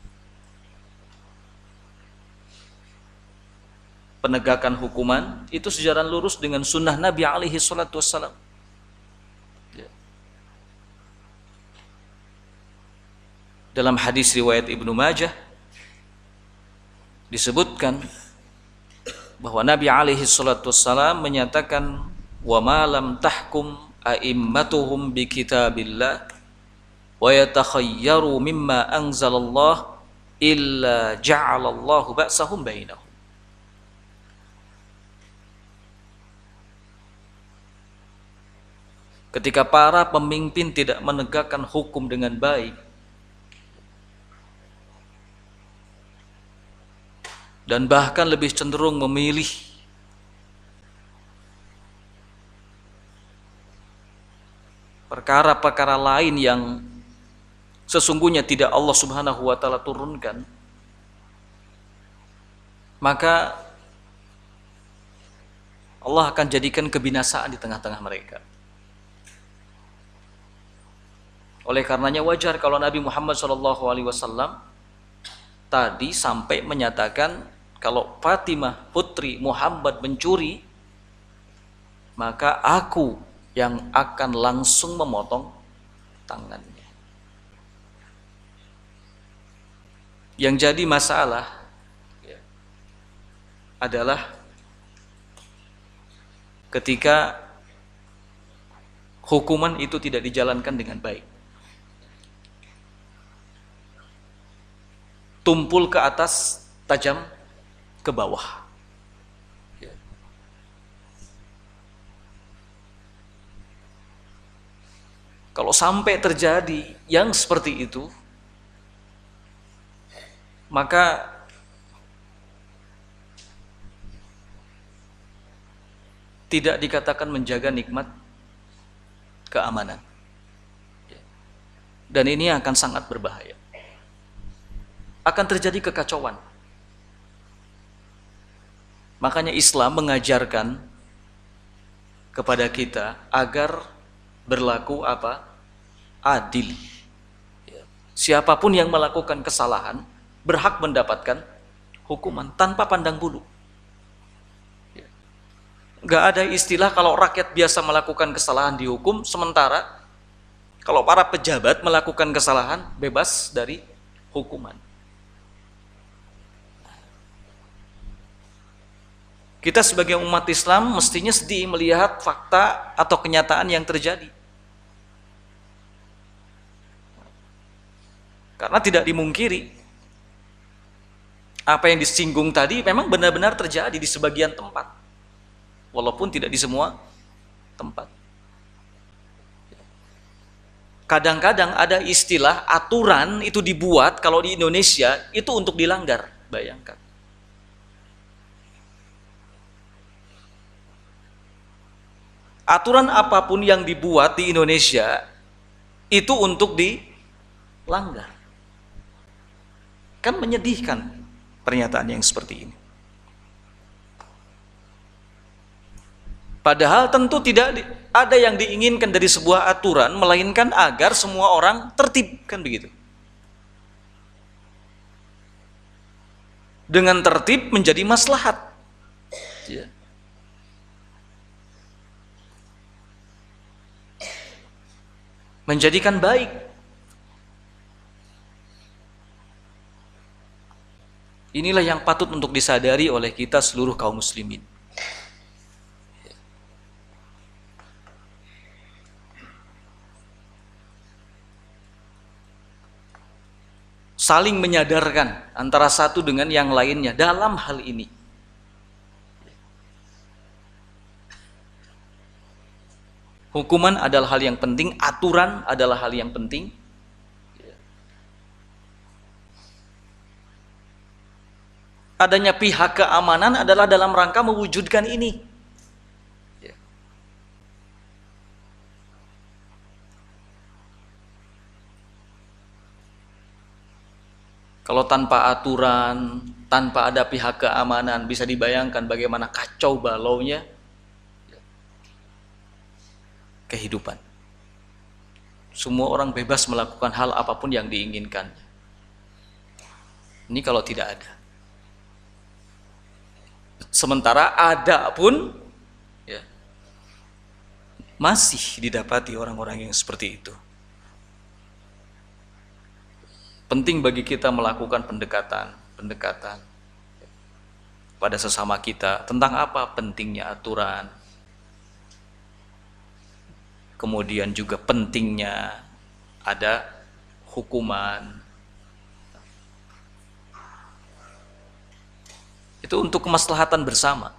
Penegakan hukuman itu sejalan lurus dengan sunnah Nabi Alaihi Wasallam. Dalam hadis riwayat Ibnu Majah disebutkan bahwa Nabi Alaihi Wasallam menyatakan, wa ma lam tahkum a'immatuhum bi kitabillah wa yatakhayyaru mimma anzalallah illa ja'alallahu ba'sahum bainahum. Ketika para pemimpin tidak menegakkan hukum dengan baik dan bahkan lebih cenderung memilih perkara-perkara lain yang sesungguhnya tidak Allah Subhanahu wa taala turunkan, maka Allah akan jadikan kebinasaan di tengah-tengah mereka. Oleh karenanya wajar kalau Nabi Muhammad SAW tadi sampai menyatakan kalau Fatimah putri Muhammad mencuri, maka aku yang akan langsung memotong tangannya. Yang jadi masalah adalah ketika hukuman itu tidak dijalankan dengan baik. Tumpul ke atas, tajam ke bawah. Kalau sampai terjadi yang seperti itu, maka tidak dikatakan menjaga nikmat keamanan. Dan ini akan sangat berbahaya. Akan terjadi kekacauan. Makanya Islam mengajarkan kepada kita agar berlaku apa? Adil. Siapapun yang melakukan kesalahan berhak mendapatkan hukuman tanpa pandang bulu. Gak ada istilah kalau rakyat biasa melakukan kesalahan dihukum, sementara kalau para pejabat melakukan kesalahan bebas dari hukuman. Kita sebagai umat Islam mestinya sedih melihat fakta atau kenyataan yang terjadi. Karena tidak dimungkiri apa yang disinggung tadi memang benar-benar terjadi di sebagian tempat, walaupun tidak di semua tempat. Kadang-kadang ada istilah aturan itu dibuat kalau di Indonesia itu untuk dilanggar, bayangkan. Aturan apapun yang dibuat di Indonesia itu untuk dilanggar. Kan menyedihkan pernyataan yang seperti ini. Padahal tentu tidak ada yang diinginkan dari sebuah aturan, melainkan agar semua orang tertib, kan begitu. dengan tertib menjadi maslahat. Ya. Menjadikan baik. Inilah yang patut untuk disadari oleh kita seluruh kaum muslimin. Saling menyadarkan antara satu dengan yang lainnya dalam hal ini. Hukuman adalah hal yang penting, aturan adalah hal yang penting. Adanya pihak keamanan adalah dalam rangka mewujudkan ini. Kalau tanpa aturan, tanpa ada pihak keamanan, bisa dibayangkan bagaimana kacau balaunya kehidupan. Semua orang bebas melakukan hal apapun yang diinginkan. Ini kalau tidak ada. Sementara ada pun ya, masih didapati orang-orang yang seperti itu. Penting bagi kita melakukan pendekatan pada sesama kita. Tentang apa? Pentingnya aturan. Kemudian juga pentingnya ada hukuman. Itu untuk kemaslahatan bersama.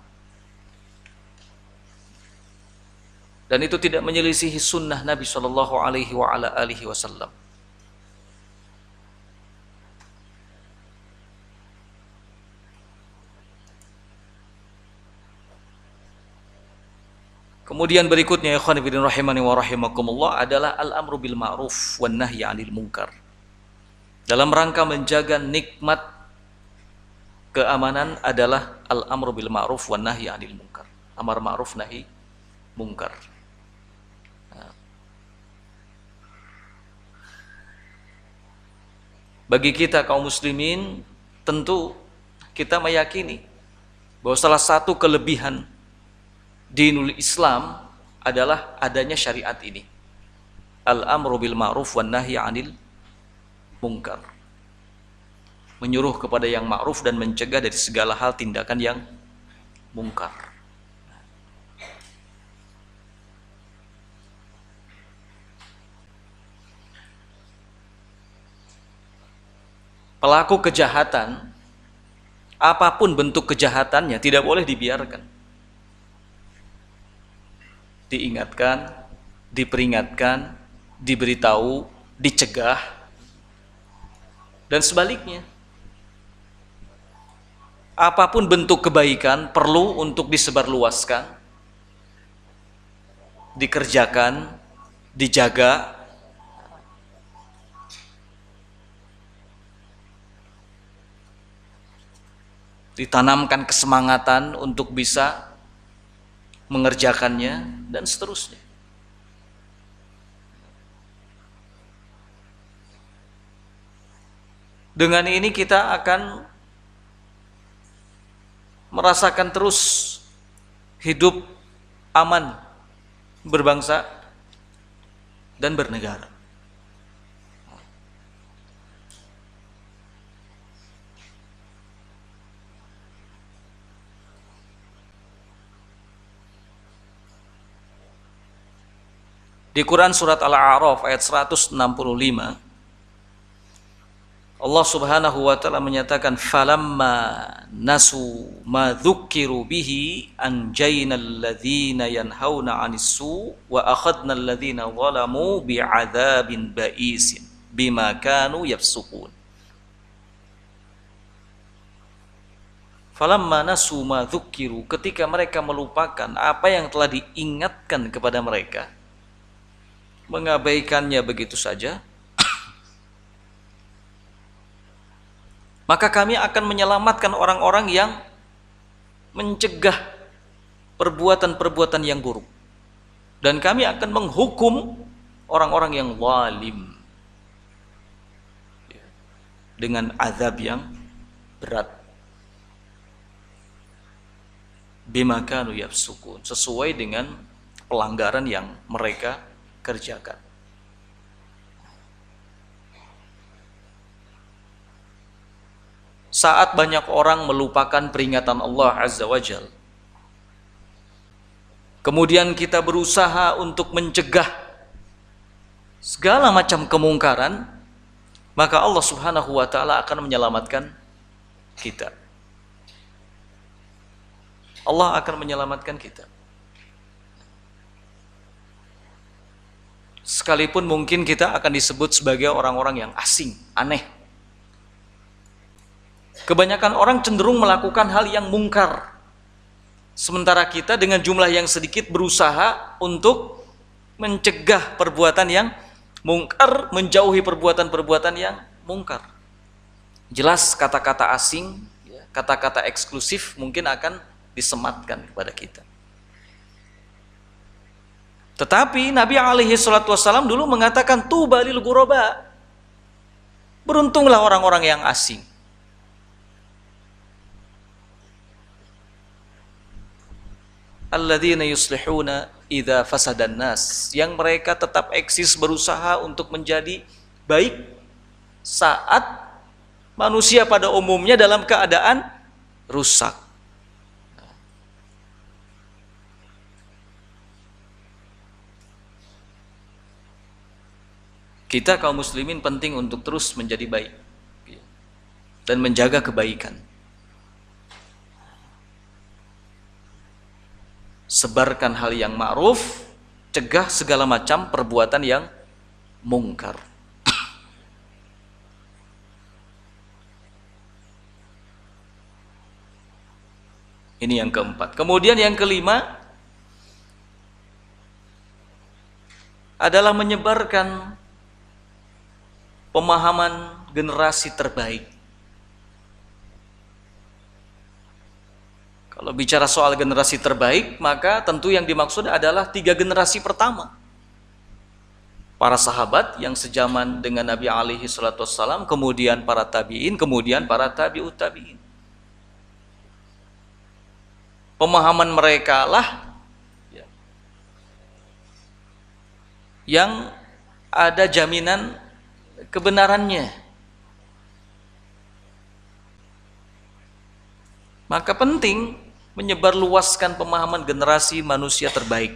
Dan itu tidak menyelisihi sunnah Nabi Shallallahu Alaihi Wasallam. Kemudian berikutnya ikhwan fillah rahimani wa rahimakumullah adalah al-amru bil ma'ruf wan nahyi 'anil munkar. Dalam rangka menjaga nikmat keamanan adalah al-amru bil ma'ruf wan nahyi 'anil munkar. Amar ma'ruf nahi munkar. Bagi kita kaum muslimin tentu kita meyakini bahwa salah satu kelebihan dinul Islam adalah adanya syariat ini. Al-amru bil ma'ruf wan nahyi 'anil munkar. Menyuruh kepada yang ma'ruf dan mencegah dari segala hal tindakan yang mungkar. Pelaku kejahatan, apapun bentuk kejahatannya, tidak boleh dibiarkan. Diingatkan, diperingatkan, diberitahu, dicegah, dan sebaliknya. Apapun bentuk kebaikan perlu untuk disebarluaskan, dikerjakan, dijaga. Ditanamkan kesemangatan untuk bisa mengerjakannya dan seterusnya. Dengan ini kita akan merasakan terus hidup aman, berbangsa dan bernegara. Di Quran surat Al-A'raf ayat 165 Allah Subhanahu wa taala menyatakan falamma nasu ma dzukkiru bihi anjaynal ladzina yanhauna 'anis su wa akhadnal ladzina zalamu bi'adzabin ba'isin bima kanu yafsukun. Falamma nasu ma dzukkiru, ketika mereka melupakan apa yang telah diingatkan kepada mereka, mengabaikannya begitu saja, maka kami akan menyelamatkan orang-orang yang mencegah perbuatan-perbuatan yang buruk, dan kami akan menghukum orang-orang yang zalim dengan azab yang berat. bima kanu yafsukun, sesuai dengan pelanggaran yang mereka kerjakan. Saat banyak orang melupakan peringatan Allah Azza wa Jalla, kemudian kita berusaha untuk mencegah segala macam kemungkaran, maka Allah Subhanahu wa taala akan menyelamatkan kita. Allah akan menyelamatkan kita. Sekalipun mungkin kita akan disebut sebagai orang-orang yang asing, aneh. Kebanyakan orang cenderung melakukan hal yang mungkar, sementara kita dengan jumlah yang sedikit berusaha untuk mencegah perbuatan yang mungkar, menjauhi perbuatan-perbuatan yang mungkar. Jelas kata-kata asing, kata-kata eksklusif mungkin akan disematkan kepada kita. Tetapi Nabi alaihi salatu wassalam dulu mengatakan tuba lil ghuraba, beruntunglah orang-orang yang asing. Alladzina yuslihuna idza fasadan nas, yang mereka tetap eksis berusaha untuk menjadi baik saat manusia pada umumnya dalam keadaan rusak. Kita kaum muslimin penting untuk terus menjadi baik dan menjaga kebaikan. Sebarkan hal yang ma'ruf, cegah segala macam perbuatan yang mungkar. Ini yang keempat. Kemudian yang kelima adalah menyebarkan pemahaman generasi terbaik. Kalau bicara soal generasi terbaik, maka tentu yang dimaksud adalah 3 generasi pertama. Para sahabat yang sejaman dengan Nabi alaihi salatu wassalam, kemudian para tabi'in, kemudian para tabi'ut tabi'in. Pemahaman mereka lah yang ada jaminan kebenarannya. Maka penting menyebarluaskan pemahaman generasi manusia terbaik.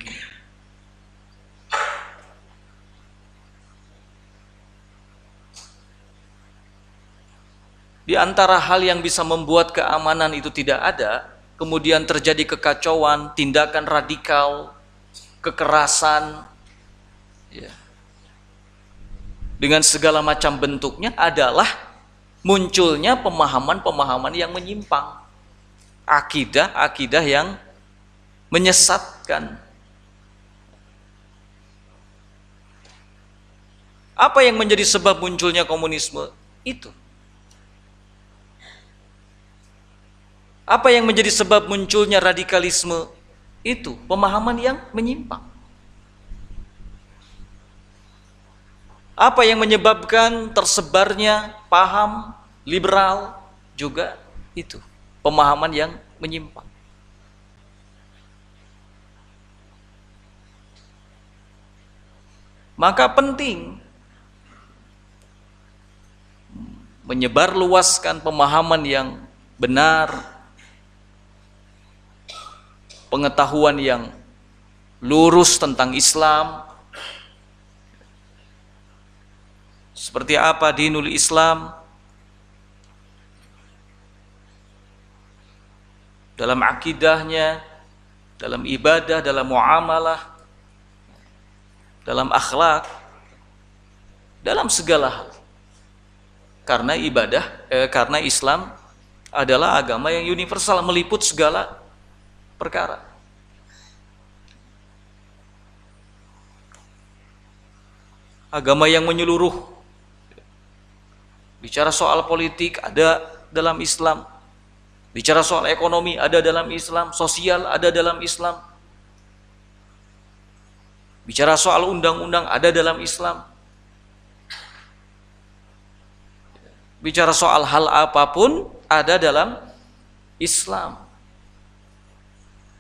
Di antara hal yang bisa membuat keamanan itu tidak ada, kemudian terjadi kekacauan, tindakan radikal, kekerasan, dengan segala macam bentuknya, adalah munculnya pemahaman-pemahaman yang menyimpang. Akidah-akidah yang menyesatkan. Apa yang menjadi sebab munculnya komunisme? Itu. Apa yang menjadi sebab munculnya radikalisme? Itu pemahaman yang menyimpang. Apa yang menyebabkan tersebarnya paham liberal? Juga itu pemahaman yang menyimpang. Maka penting menyebarluaskan pemahaman yang benar, pengetahuan yang lurus tentang Islam. Seperti apa dinul Islam dalam akidahnya, dalam ibadah, dalam muamalah, dalam akhlak, dalam segala hal. Karena karena Islam adalah agama yang universal, meliput segala perkara. Agama yang menyeluruh. Bicara soal politik ada dalam Islam. Bicara soal ekonomi ada dalam Islam, sosial ada dalam Islam. Bicara soal undang-undang ada dalam Islam. Bicara soal hal apapun ada dalam Islam.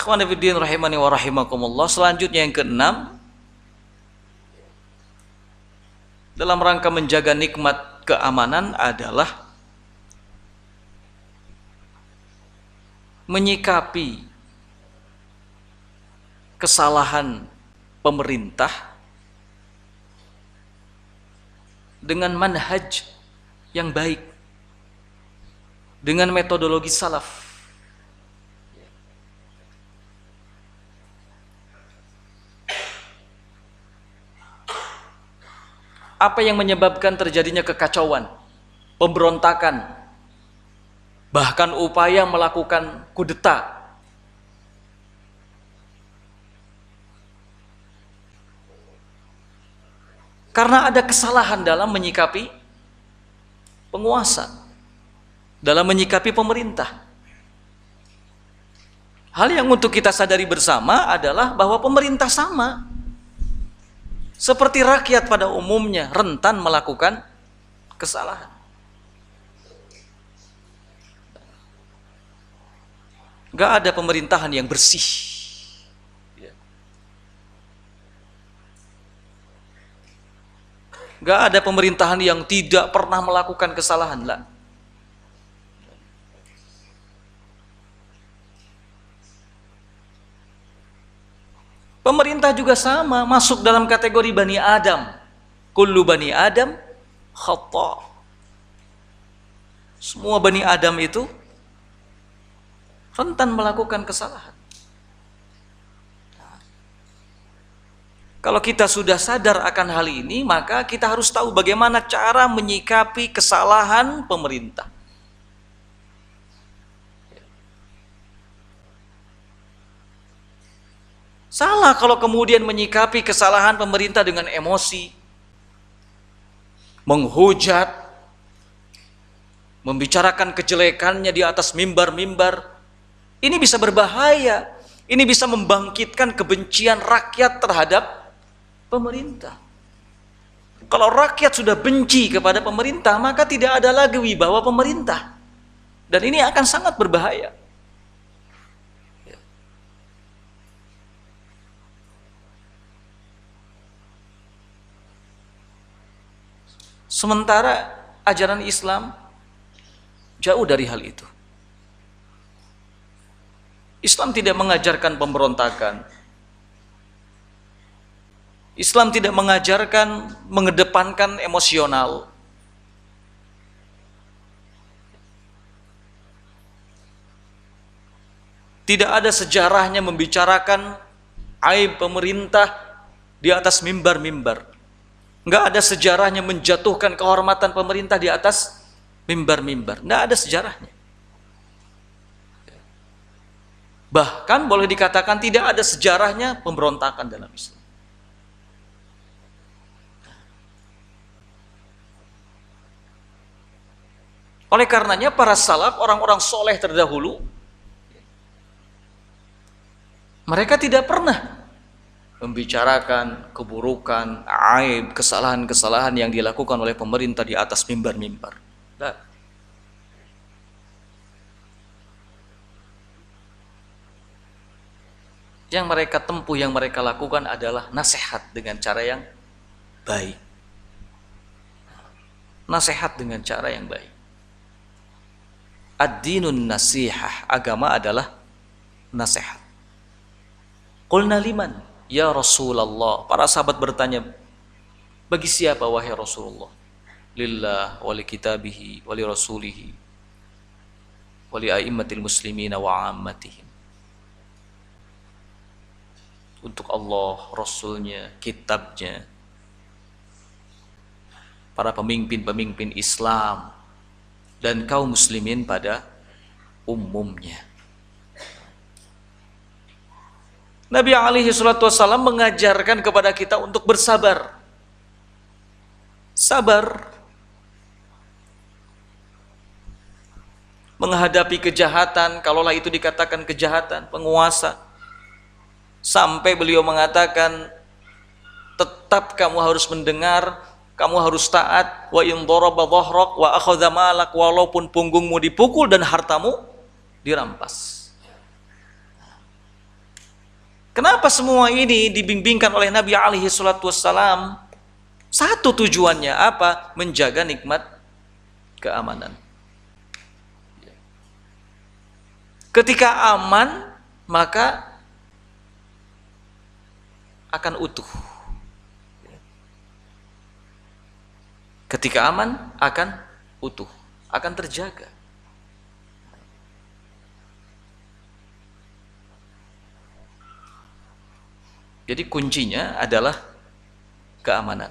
Ikhwani fiddin rahimani wa rahimakumullah. Selanjutnya yang keenam, dalam rangka menjaga nikmat keamanan adalah menyikapi kesalahan pemerintah dengan manhaj yang baik, dengan metodologi salaf. Apa yang menyebabkan terjadinya kekacauan, pemberontakan, bahkan upaya melakukan kudeta? Karena ada kesalahan dalam menyikapi penguasa, dalam menyikapi pemerintah. Hal yang untuk kita sadari bersama adalah bahwa pemerintah sama seperti rakyat pada umumnya, rentan melakukan kesalahan. Gak ada pemerintahan yang bersih. Gak ada pemerintahan yang tidak pernah melakukan kesalahan lah. Pemerintah juga sama, masuk dalam kategori Bani Adam. Kullu Bani Adam khata'. Semua Bani Adam itu rentan melakukan kesalahan. Kalau kita sudah sadar akan hal ini, maka kita harus tahu bagaimana cara menyikapi kesalahan pemerintah. Salah kalau kemudian menyikapi kesalahan pemerintah dengan emosi, menghujat, membicarakan kejelekannya di atas mimbar-mimbar. Ini bisa berbahaya. Ini bisa membangkitkan kebencian rakyat terhadap pemerintah. Kalau rakyat sudah benci kepada pemerintah, maka tidak ada lagi wibawa pemerintah. Dan ini akan sangat berbahaya. Sementara ajaran Islam jauh dari hal itu. Islam tidak mengajarkan pemberontakan. Islam tidak mengajarkan mengedepankan emosional. Tidak ada sejarahnya membicarakan aib pemerintah di atas mimbar-mimbar. Enggak ada sejarahnya menjatuhkan kehormatan pemerintah di atas mimbar-mimbar. Enggak ada sejarahnya. Bahkan boleh dikatakan tidak ada sejarahnya pemberontakan dalam Islam. Oleh karenanya para salaf, orang-orang soleh terdahulu, mereka tidak pernah membicarakan keburukan, aib, kesalahan-kesalahan yang dilakukan oleh pemerintah di atas mimbar-mimbar. Nah, yang mereka tempuh, yang mereka lakukan adalah nasihat dengan cara yang baik. Nasihat dengan cara yang baik. Ad-dinun nasihah, agama adalah nasihat. Qulna liman? Ya Rasulullah, para sahabat bertanya, bagi siapa wahai Rasulullah? Lillah wa li kitabihi wa li rasulihi wa li a'immatil muslimina wa ammatihim. Untuk Allah, Rasulnya, kitabnya, para pemimpin-pemimpin Islam dan kaum muslimin pada umumnya. Nabi alaihi salatu wassalam mengajarkan kepada kita untuk bersabar. Sabar menghadapi kejahatan, kalaulah itu dikatakan kejahatan, penguasa. Sampai beliau mengatakan, tetap kamu harus mendengar, kamu harus taat, wa in daraba dhahrak wa akhadha malak, walaupun punggungmu dipukul dan hartamu dirampas. Kenapa semua ini dibimbingkan oleh Nabi alaihi salatu wassalam? Satu tujuannya apa? Menjaga nikmat keamanan. Ketika aman, maka akan utuh. Ketika aman, akan utuh, akan terjaga. Jadi kuncinya adalah keamanan.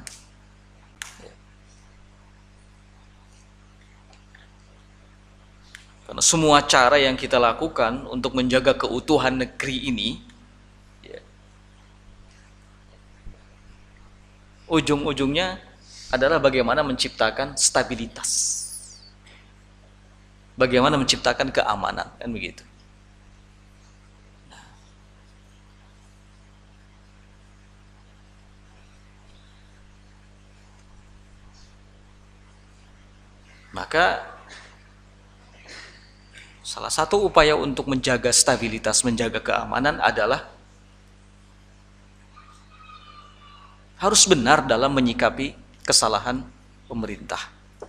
Karena semua cara yang kita lakukan untuk menjaga keutuhan negeri ini, ya, ujung-ujungnya adalah bagaimana menciptakan stabilitas, bagaimana menciptakan keamanan, kan begitu. Maka salah satu upaya untuk menjaga stabilitas, menjaga keamanan adalah harus benar dalam menyikapi kesalahan pemerintah.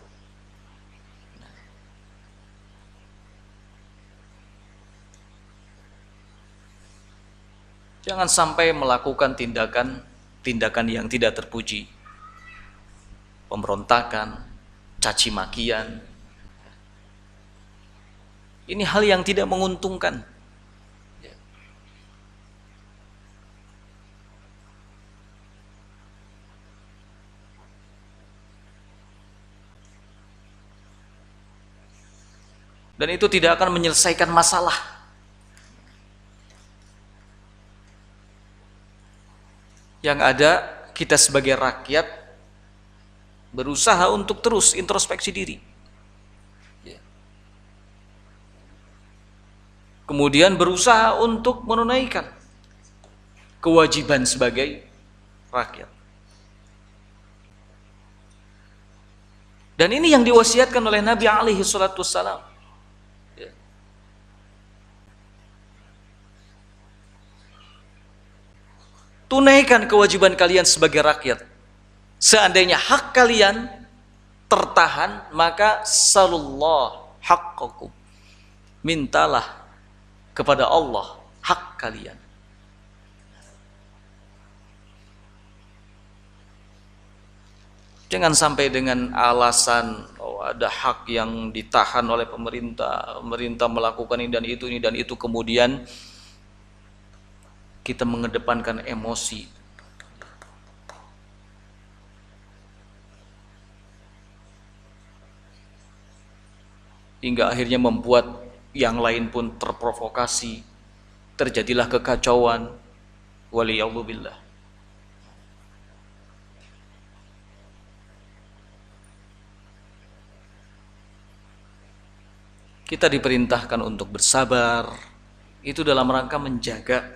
Jangan sampai melakukan tindakan yang tidak terpuji, pemberontakan, caci makian. Ini hal yang tidak menguntungkan. Dan itu tidak akan menyelesaikan masalah. Yang ada, kita sebagai rakyat berusaha untuk terus introspeksi diri. Kemudian berusaha untuk menunaikan kewajiban sebagai rakyat. Dan ini yang diwasiatkan oleh Nabi alaihi salatu wassalam. Tunaikan kewajiban kalian sebagai rakyat. Seandainya hak kalian tertahan, maka sallallahu haqqakum. Mintalah kepada Allah hak kalian. Jangan sampai dengan alasan ada hak yang ditahan oleh pemerintah, pemerintah melakukan ini dan itu, kemudian kita mengedepankan emosi. Hingga akhirnya membuat yang lain pun terprovokasi, terjadilah kekacauan. Waliyadzubillah. Kita diperintahkan untuk bersabar, itu dalam rangka menjaga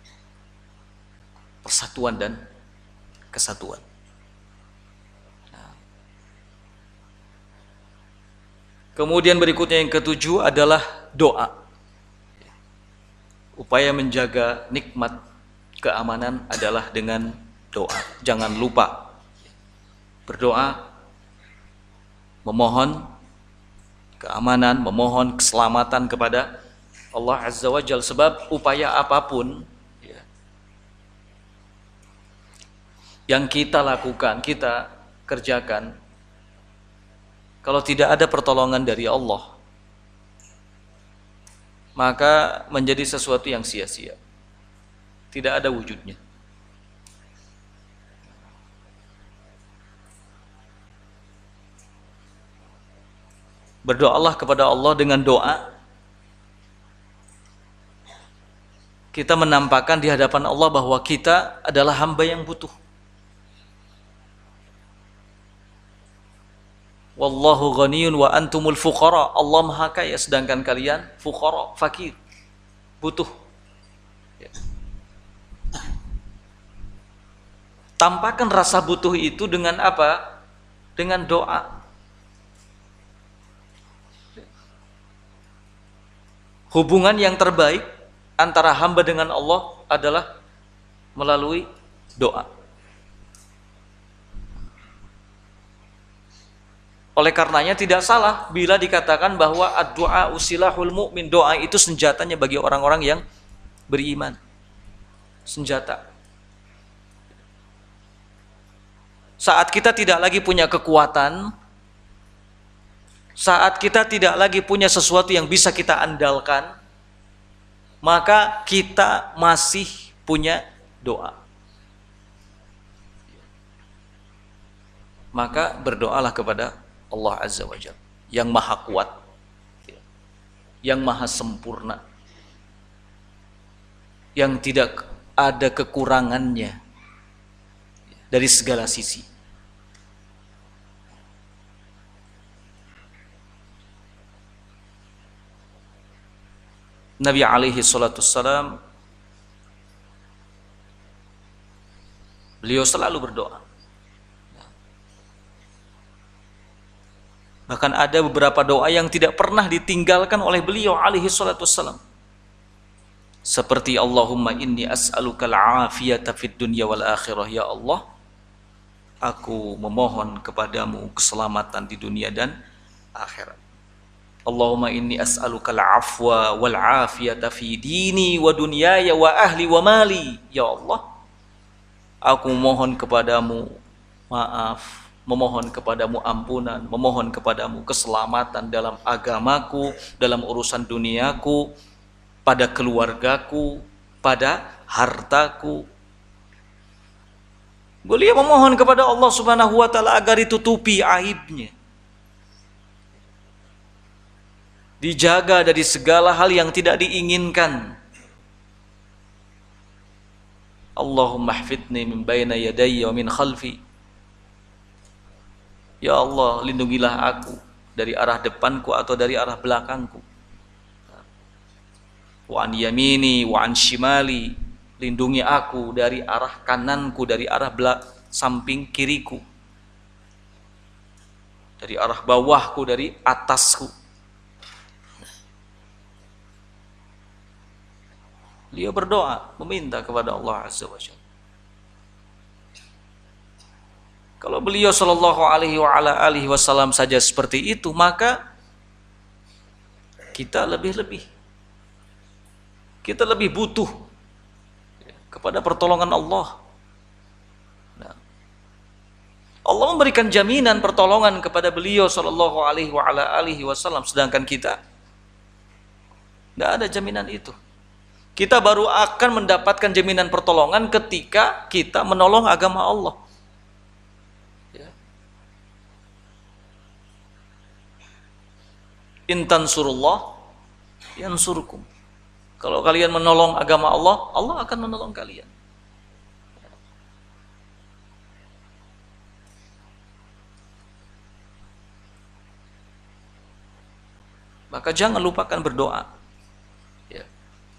persatuan dan kesatuan. Kemudian berikutnya yang ketujuh adalah doa. Upaya menjaga nikmat keamanan adalah dengan doa. Jangan lupa berdoa, memohon keamanan, memohon keselamatan kepada Allah Azza wa Jalla. Sebab upaya apapun yang kita lakukan, kita kerjakan, kalau tidak ada pertolongan dari Allah, maka menjadi sesuatu yang sia-sia, tidak ada wujudnya. Berdoalah kepada Allah dengan doa. Kita menampakkan di hadapan Allah bahwa kita adalah hamba yang butuh. Wallahu ghaniyun wa antumul fuqara. Allah maha kaya sedangkan kalian fuqara, fakir, butuh. Tampakkan rasa butuh itu dengan apa? Dengan doa. Hubungan yang terbaik antara hamba dengan Allah adalah melalui doa. Oleh karenanya tidak salah bila dikatakan bahwa ad-du'a usilahul mu'min, doa itu senjatanya bagi orang-orang yang beriman. Senjata. Saat kita tidak lagi punya kekuatan, saat kita tidak lagi punya sesuatu yang bisa kita andalkan, maka kita masih punya doa. Maka berdoalah kepada Allah Azza wa Jalla yang maha kuat, yang maha sempurna, yang tidak ada kekurangannya dari segala sisi. Nabi alaihi salatu wassalam, beliau selalu berdoa. Bahkan ada beberapa doa yang tidak pernah ditinggalkan oleh beliau alaihi salatu wassalam. Seperti Allahumma inni as'alukal afiyata fid dunya wal akhirah. Ya Allah, aku memohon kepadamu keselamatan di dunia dan akhirat. Allahumma inni as'alukal afwa wal afiyata fi dini wa dunyaya wa ahli wa mali. Ya Allah, aku memohon kepadamu maaf, memohon kepadamu ampunan, memohon kepadamu keselamatan dalam agamaku, dalam urusan duniaku, pada keluargaku, pada hartaku. Beliau memohon kepada Allah Subhanahu wa taala agar ditutupi aibnya, dijaga dari segala hal yang tidak diinginkan. Allahumma hfidni min baina yadayya wa min khalfi. Ya Allah, lindungilah aku dari arah depanku atau dari arah belakangku. Wa an yamini wa an shimali, lindungi aku dari arah kananku, dari arah samping kiriku, dari arah bawahku, dari atasku. Dia berdoa, meminta kepada Allah Azza wa Jalla. Kalau beliau sallallahu alaihi wasallam saja seperti itu, maka kita lebih butuh kepada pertolongan Allah. Nah, Allah memberikan jaminan pertolongan kepada beliau sallallahu alaihi wasallam, sedangkan kita tidak ada jaminan itu. Kita baru akan mendapatkan jaminan pertolongan ketika kita menolong agama Allah. In tansurullah yansurkum. Kalau kalian menolong agama Allah, Allah akan menolong kalian. Maka jangan lupakan berdoa. Ya.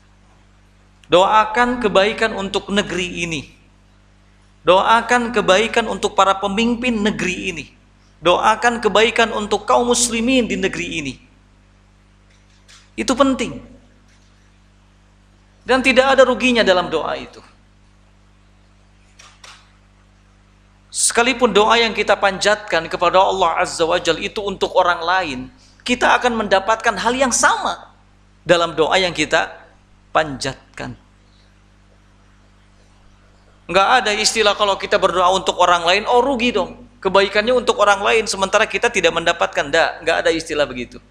Doakan kebaikan untuk negeri ini. Doakan kebaikan untuk para pemimpin negeri ini. Doakan kebaikan untuk kaum muslimin di negeri ini. Itu penting. Dan tidak ada ruginya dalam doa itu. Sekalipun doa yang kita panjatkan kepada Allah Azza wa Jalla itu untuk orang lain, kita akan mendapatkan hal yang sama dalam doa yang kita panjatkan. Enggak ada istilah kalau kita berdoa untuk orang lain, oh rugi dong. Kebaikannya untuk orang lain sementara kita tidak mendapatkan. Enggak ada istilah begitu.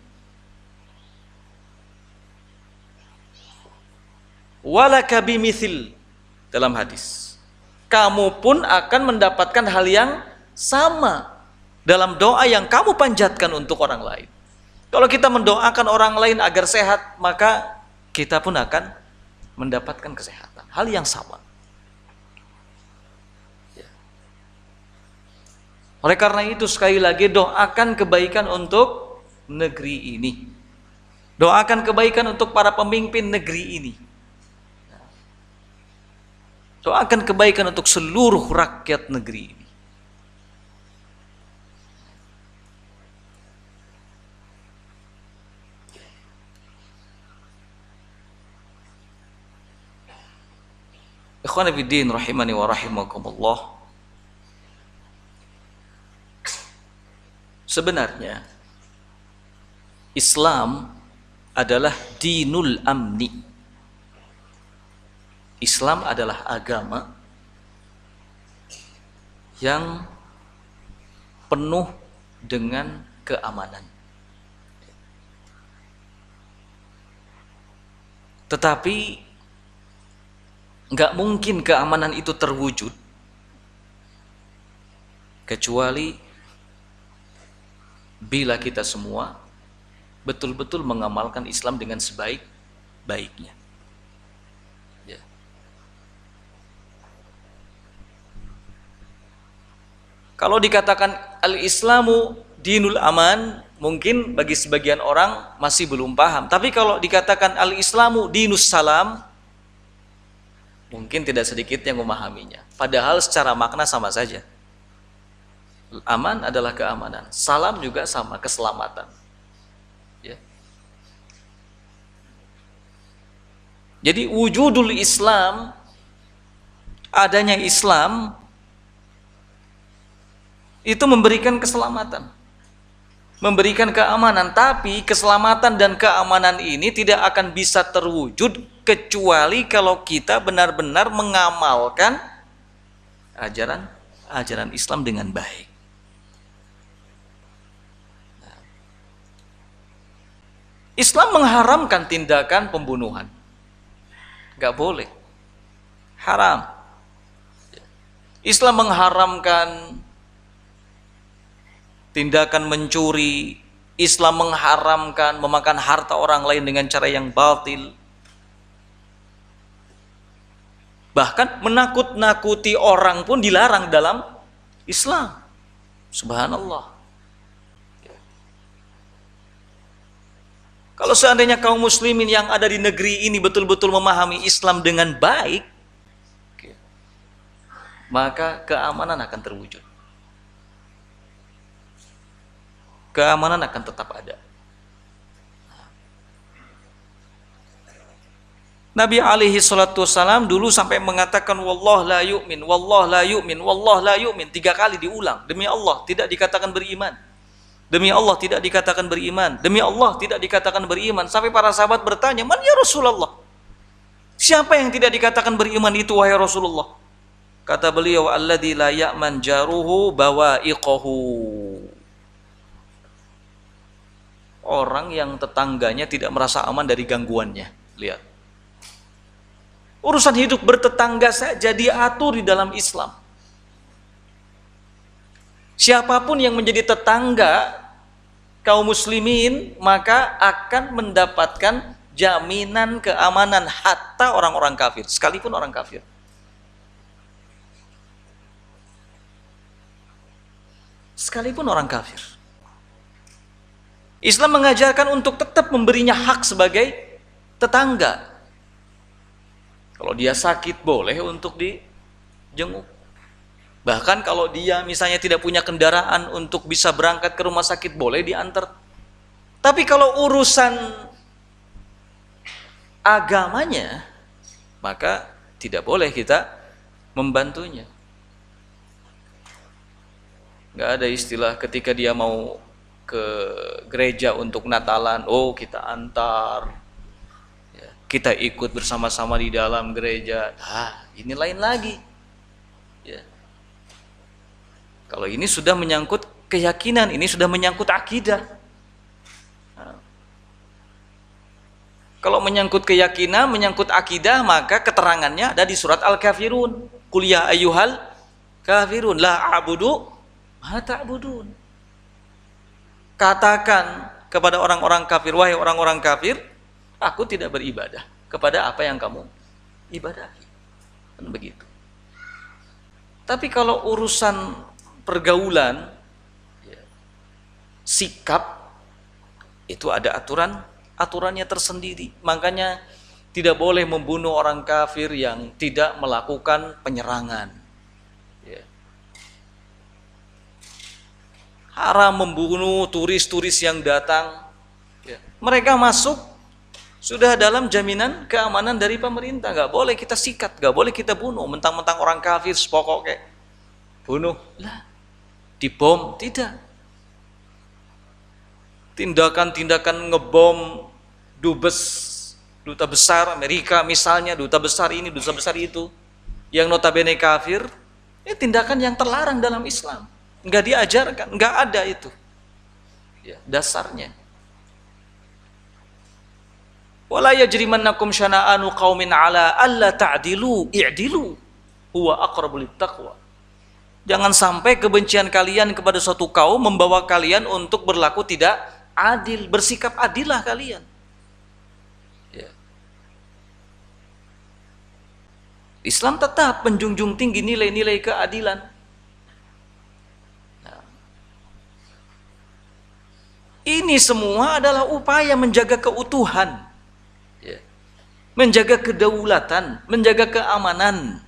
Walaka bimithil, dalam hadis, kamu pun akan mendapatkan hal yang sama dalam doa yang kamu panjatkan untuk orang lain. Kalau kita mendoakan orang lain agar sehat, maka kita pun akan mendapatkan kesehatan. Hal yang sama. Oleh karena itu sekali lagi doakan kebaikan untuk negeri ini. Doakan kebaikan untuk para pemimpin negeri ini. Doakan kebaikan untuk seluruh rakyat negeri ini. Ikhwan fillah rahimani wa rahimakumullah. Sebenarnya Islam adalah dinul amni. Islam adalah agama yang penuh dengan keamanan. Tetapi nggak mungkin keamanan itu terwujud kecuali bila kita semua betul-betul mengamalkan Islam dengan sebaik-baiknya. Ya. Kalau dikatakan al-Islamu dinul aman, mungkin bagi sebagian orang masih belum paham. Tapi kalau dikatakan al-Islamu dinus salam, mungkin tidak sedikit yang memahaminya. Padahal secara makna sama saja. Aman adalah keamanan, salam juga sama, keselamatan. Ya. Jadi wujudul Islam, adanya Islam itu memberikan keselamatan, memberikan keamanan. Tapi keselamatan dan keamanan ini tidak akan bisa terwujud kecuali kalau kita benar-benar mengamalkan ajaran Islam dengan baik. Islam mengharamkan tindakan pembunuhan. Gak boleh. Haram. Islam mengharamkan tindakan mencuri. Islam mengharamkan memakan harta orang lain dengan cara yang batil. Bahkan menakut-nakuti orang pun dilarang dalam Islam. Subhanallah. Kalau seandainya kaum muslimin yang ada di negeri ini betul-betul memahami Islam dengan baik, maka keamanan akan terwujud. Keamanan akan tetap ada. Nabi alaihi salatu wassalam dulu sampai mengatakan wallah la yu'min, wallah la yu'min, wallah la yu'min, 3 kali diulang. Demi Allah tidak dikatakan beriman. Demi Allah tidak dikatakan beriman. Demi Allah tidak dikatakan beriman. Sampai para sahabat bertanya, "Man ya Rasulullah?" Siapa yang tidak dikatakan beriman itu wahai Rasulullah? Kata beliau, "Alladzi la ya'man jaruhu bawa'iqahu." Orang yang tetangganya tidak merasa aman dari gangguannya. Lihat. Urusan hidup bertetangga saja diatur di dalam Islam. Siapapun yang menjadi tetangga kaum muslimin maka akan mendapatkan jaminan keamanan, hatta orang-orang kafir, sekalipun orang kafir. Sekalipun orang kafir. Islam mengajarkan untuk tetap memberinya hak sebagai tetangga. Kalau dia sakit boleh untuk dijenguk. Bahkan kalau dia misalnya tidak punya kendaraan untuk bisa berangkat ke rumah sakit, boleh diantar. Tapi kalau urusan agamanya, maka tidak boleh kita membantunya. Gak ada istilah ketika dia mau ke gereja untuk Natalan, oh kita antar, ya, kita ikut bersama-sama di dalam gereja. Ini lain lagi. Ya. Kalau ini sudah menyangkut keyakinan, ini sudah menyangkut akidah. Kalau menyangkut keyakinan, menyangkut akidah, maka keterangannya ada di surat Al-Kafirun. Qul ya ayyuhal kafirun la a'budu ma ta'budun. Katakan kepada orang-orang kafir, wahai orang-orang kafir, aku tidak beribadah kepada apa yang kamu ibadahi. Kan begitu. Tapi kalau urusan pergaulan, sikap, itu ada aturannya tersendiri. Makanya tidak boleh membunuh orang kafir yang tidak melakukan penyerangan. Haram membunuh turis-turis yang datang. Mereka masuk Sudah dalam jaminan keamanan dari pemerintah. Nggak boleh kita sikat, nggak boleh kita bunuh. Mentang-mentang orang kafir, sepokoknya bunuh. Lah, dibom, tidak. Tindakan-tindakan ngebom dubes, duta besar Amerika misalnya, duta besar ini, duta besar itu, yang notabene kafir, tindakan yang terlarang dalam Islam. Nggak diajarkan, nggak ada itu. Ya, dasarnya. Wala yajrimannakum syana'anu qaumin ala alla ta'dilu i'dilu huwa aqrabu littaqwa. Jangan sampai kebencian kalian kepada suatu kaum membawa kalian untuk berlaku tidak adil, bersikap adillah kalian. Ya. Islam tetap menjunjung tinggi nilai-nilai keadilan. Nah, ini semua adalah upaya menjaga keutuhan, ya, menjaga kedaulatan, menjaga keamanan.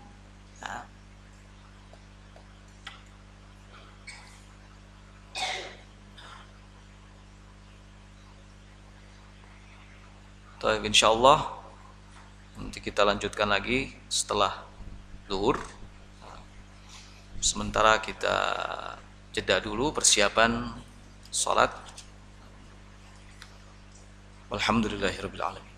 Baik, insyaallah nanti kita lanjutkan lagi setelah zuhur. Sementara kita jeda dulu persiapan salat. Alhamdulillahirabbil alamin.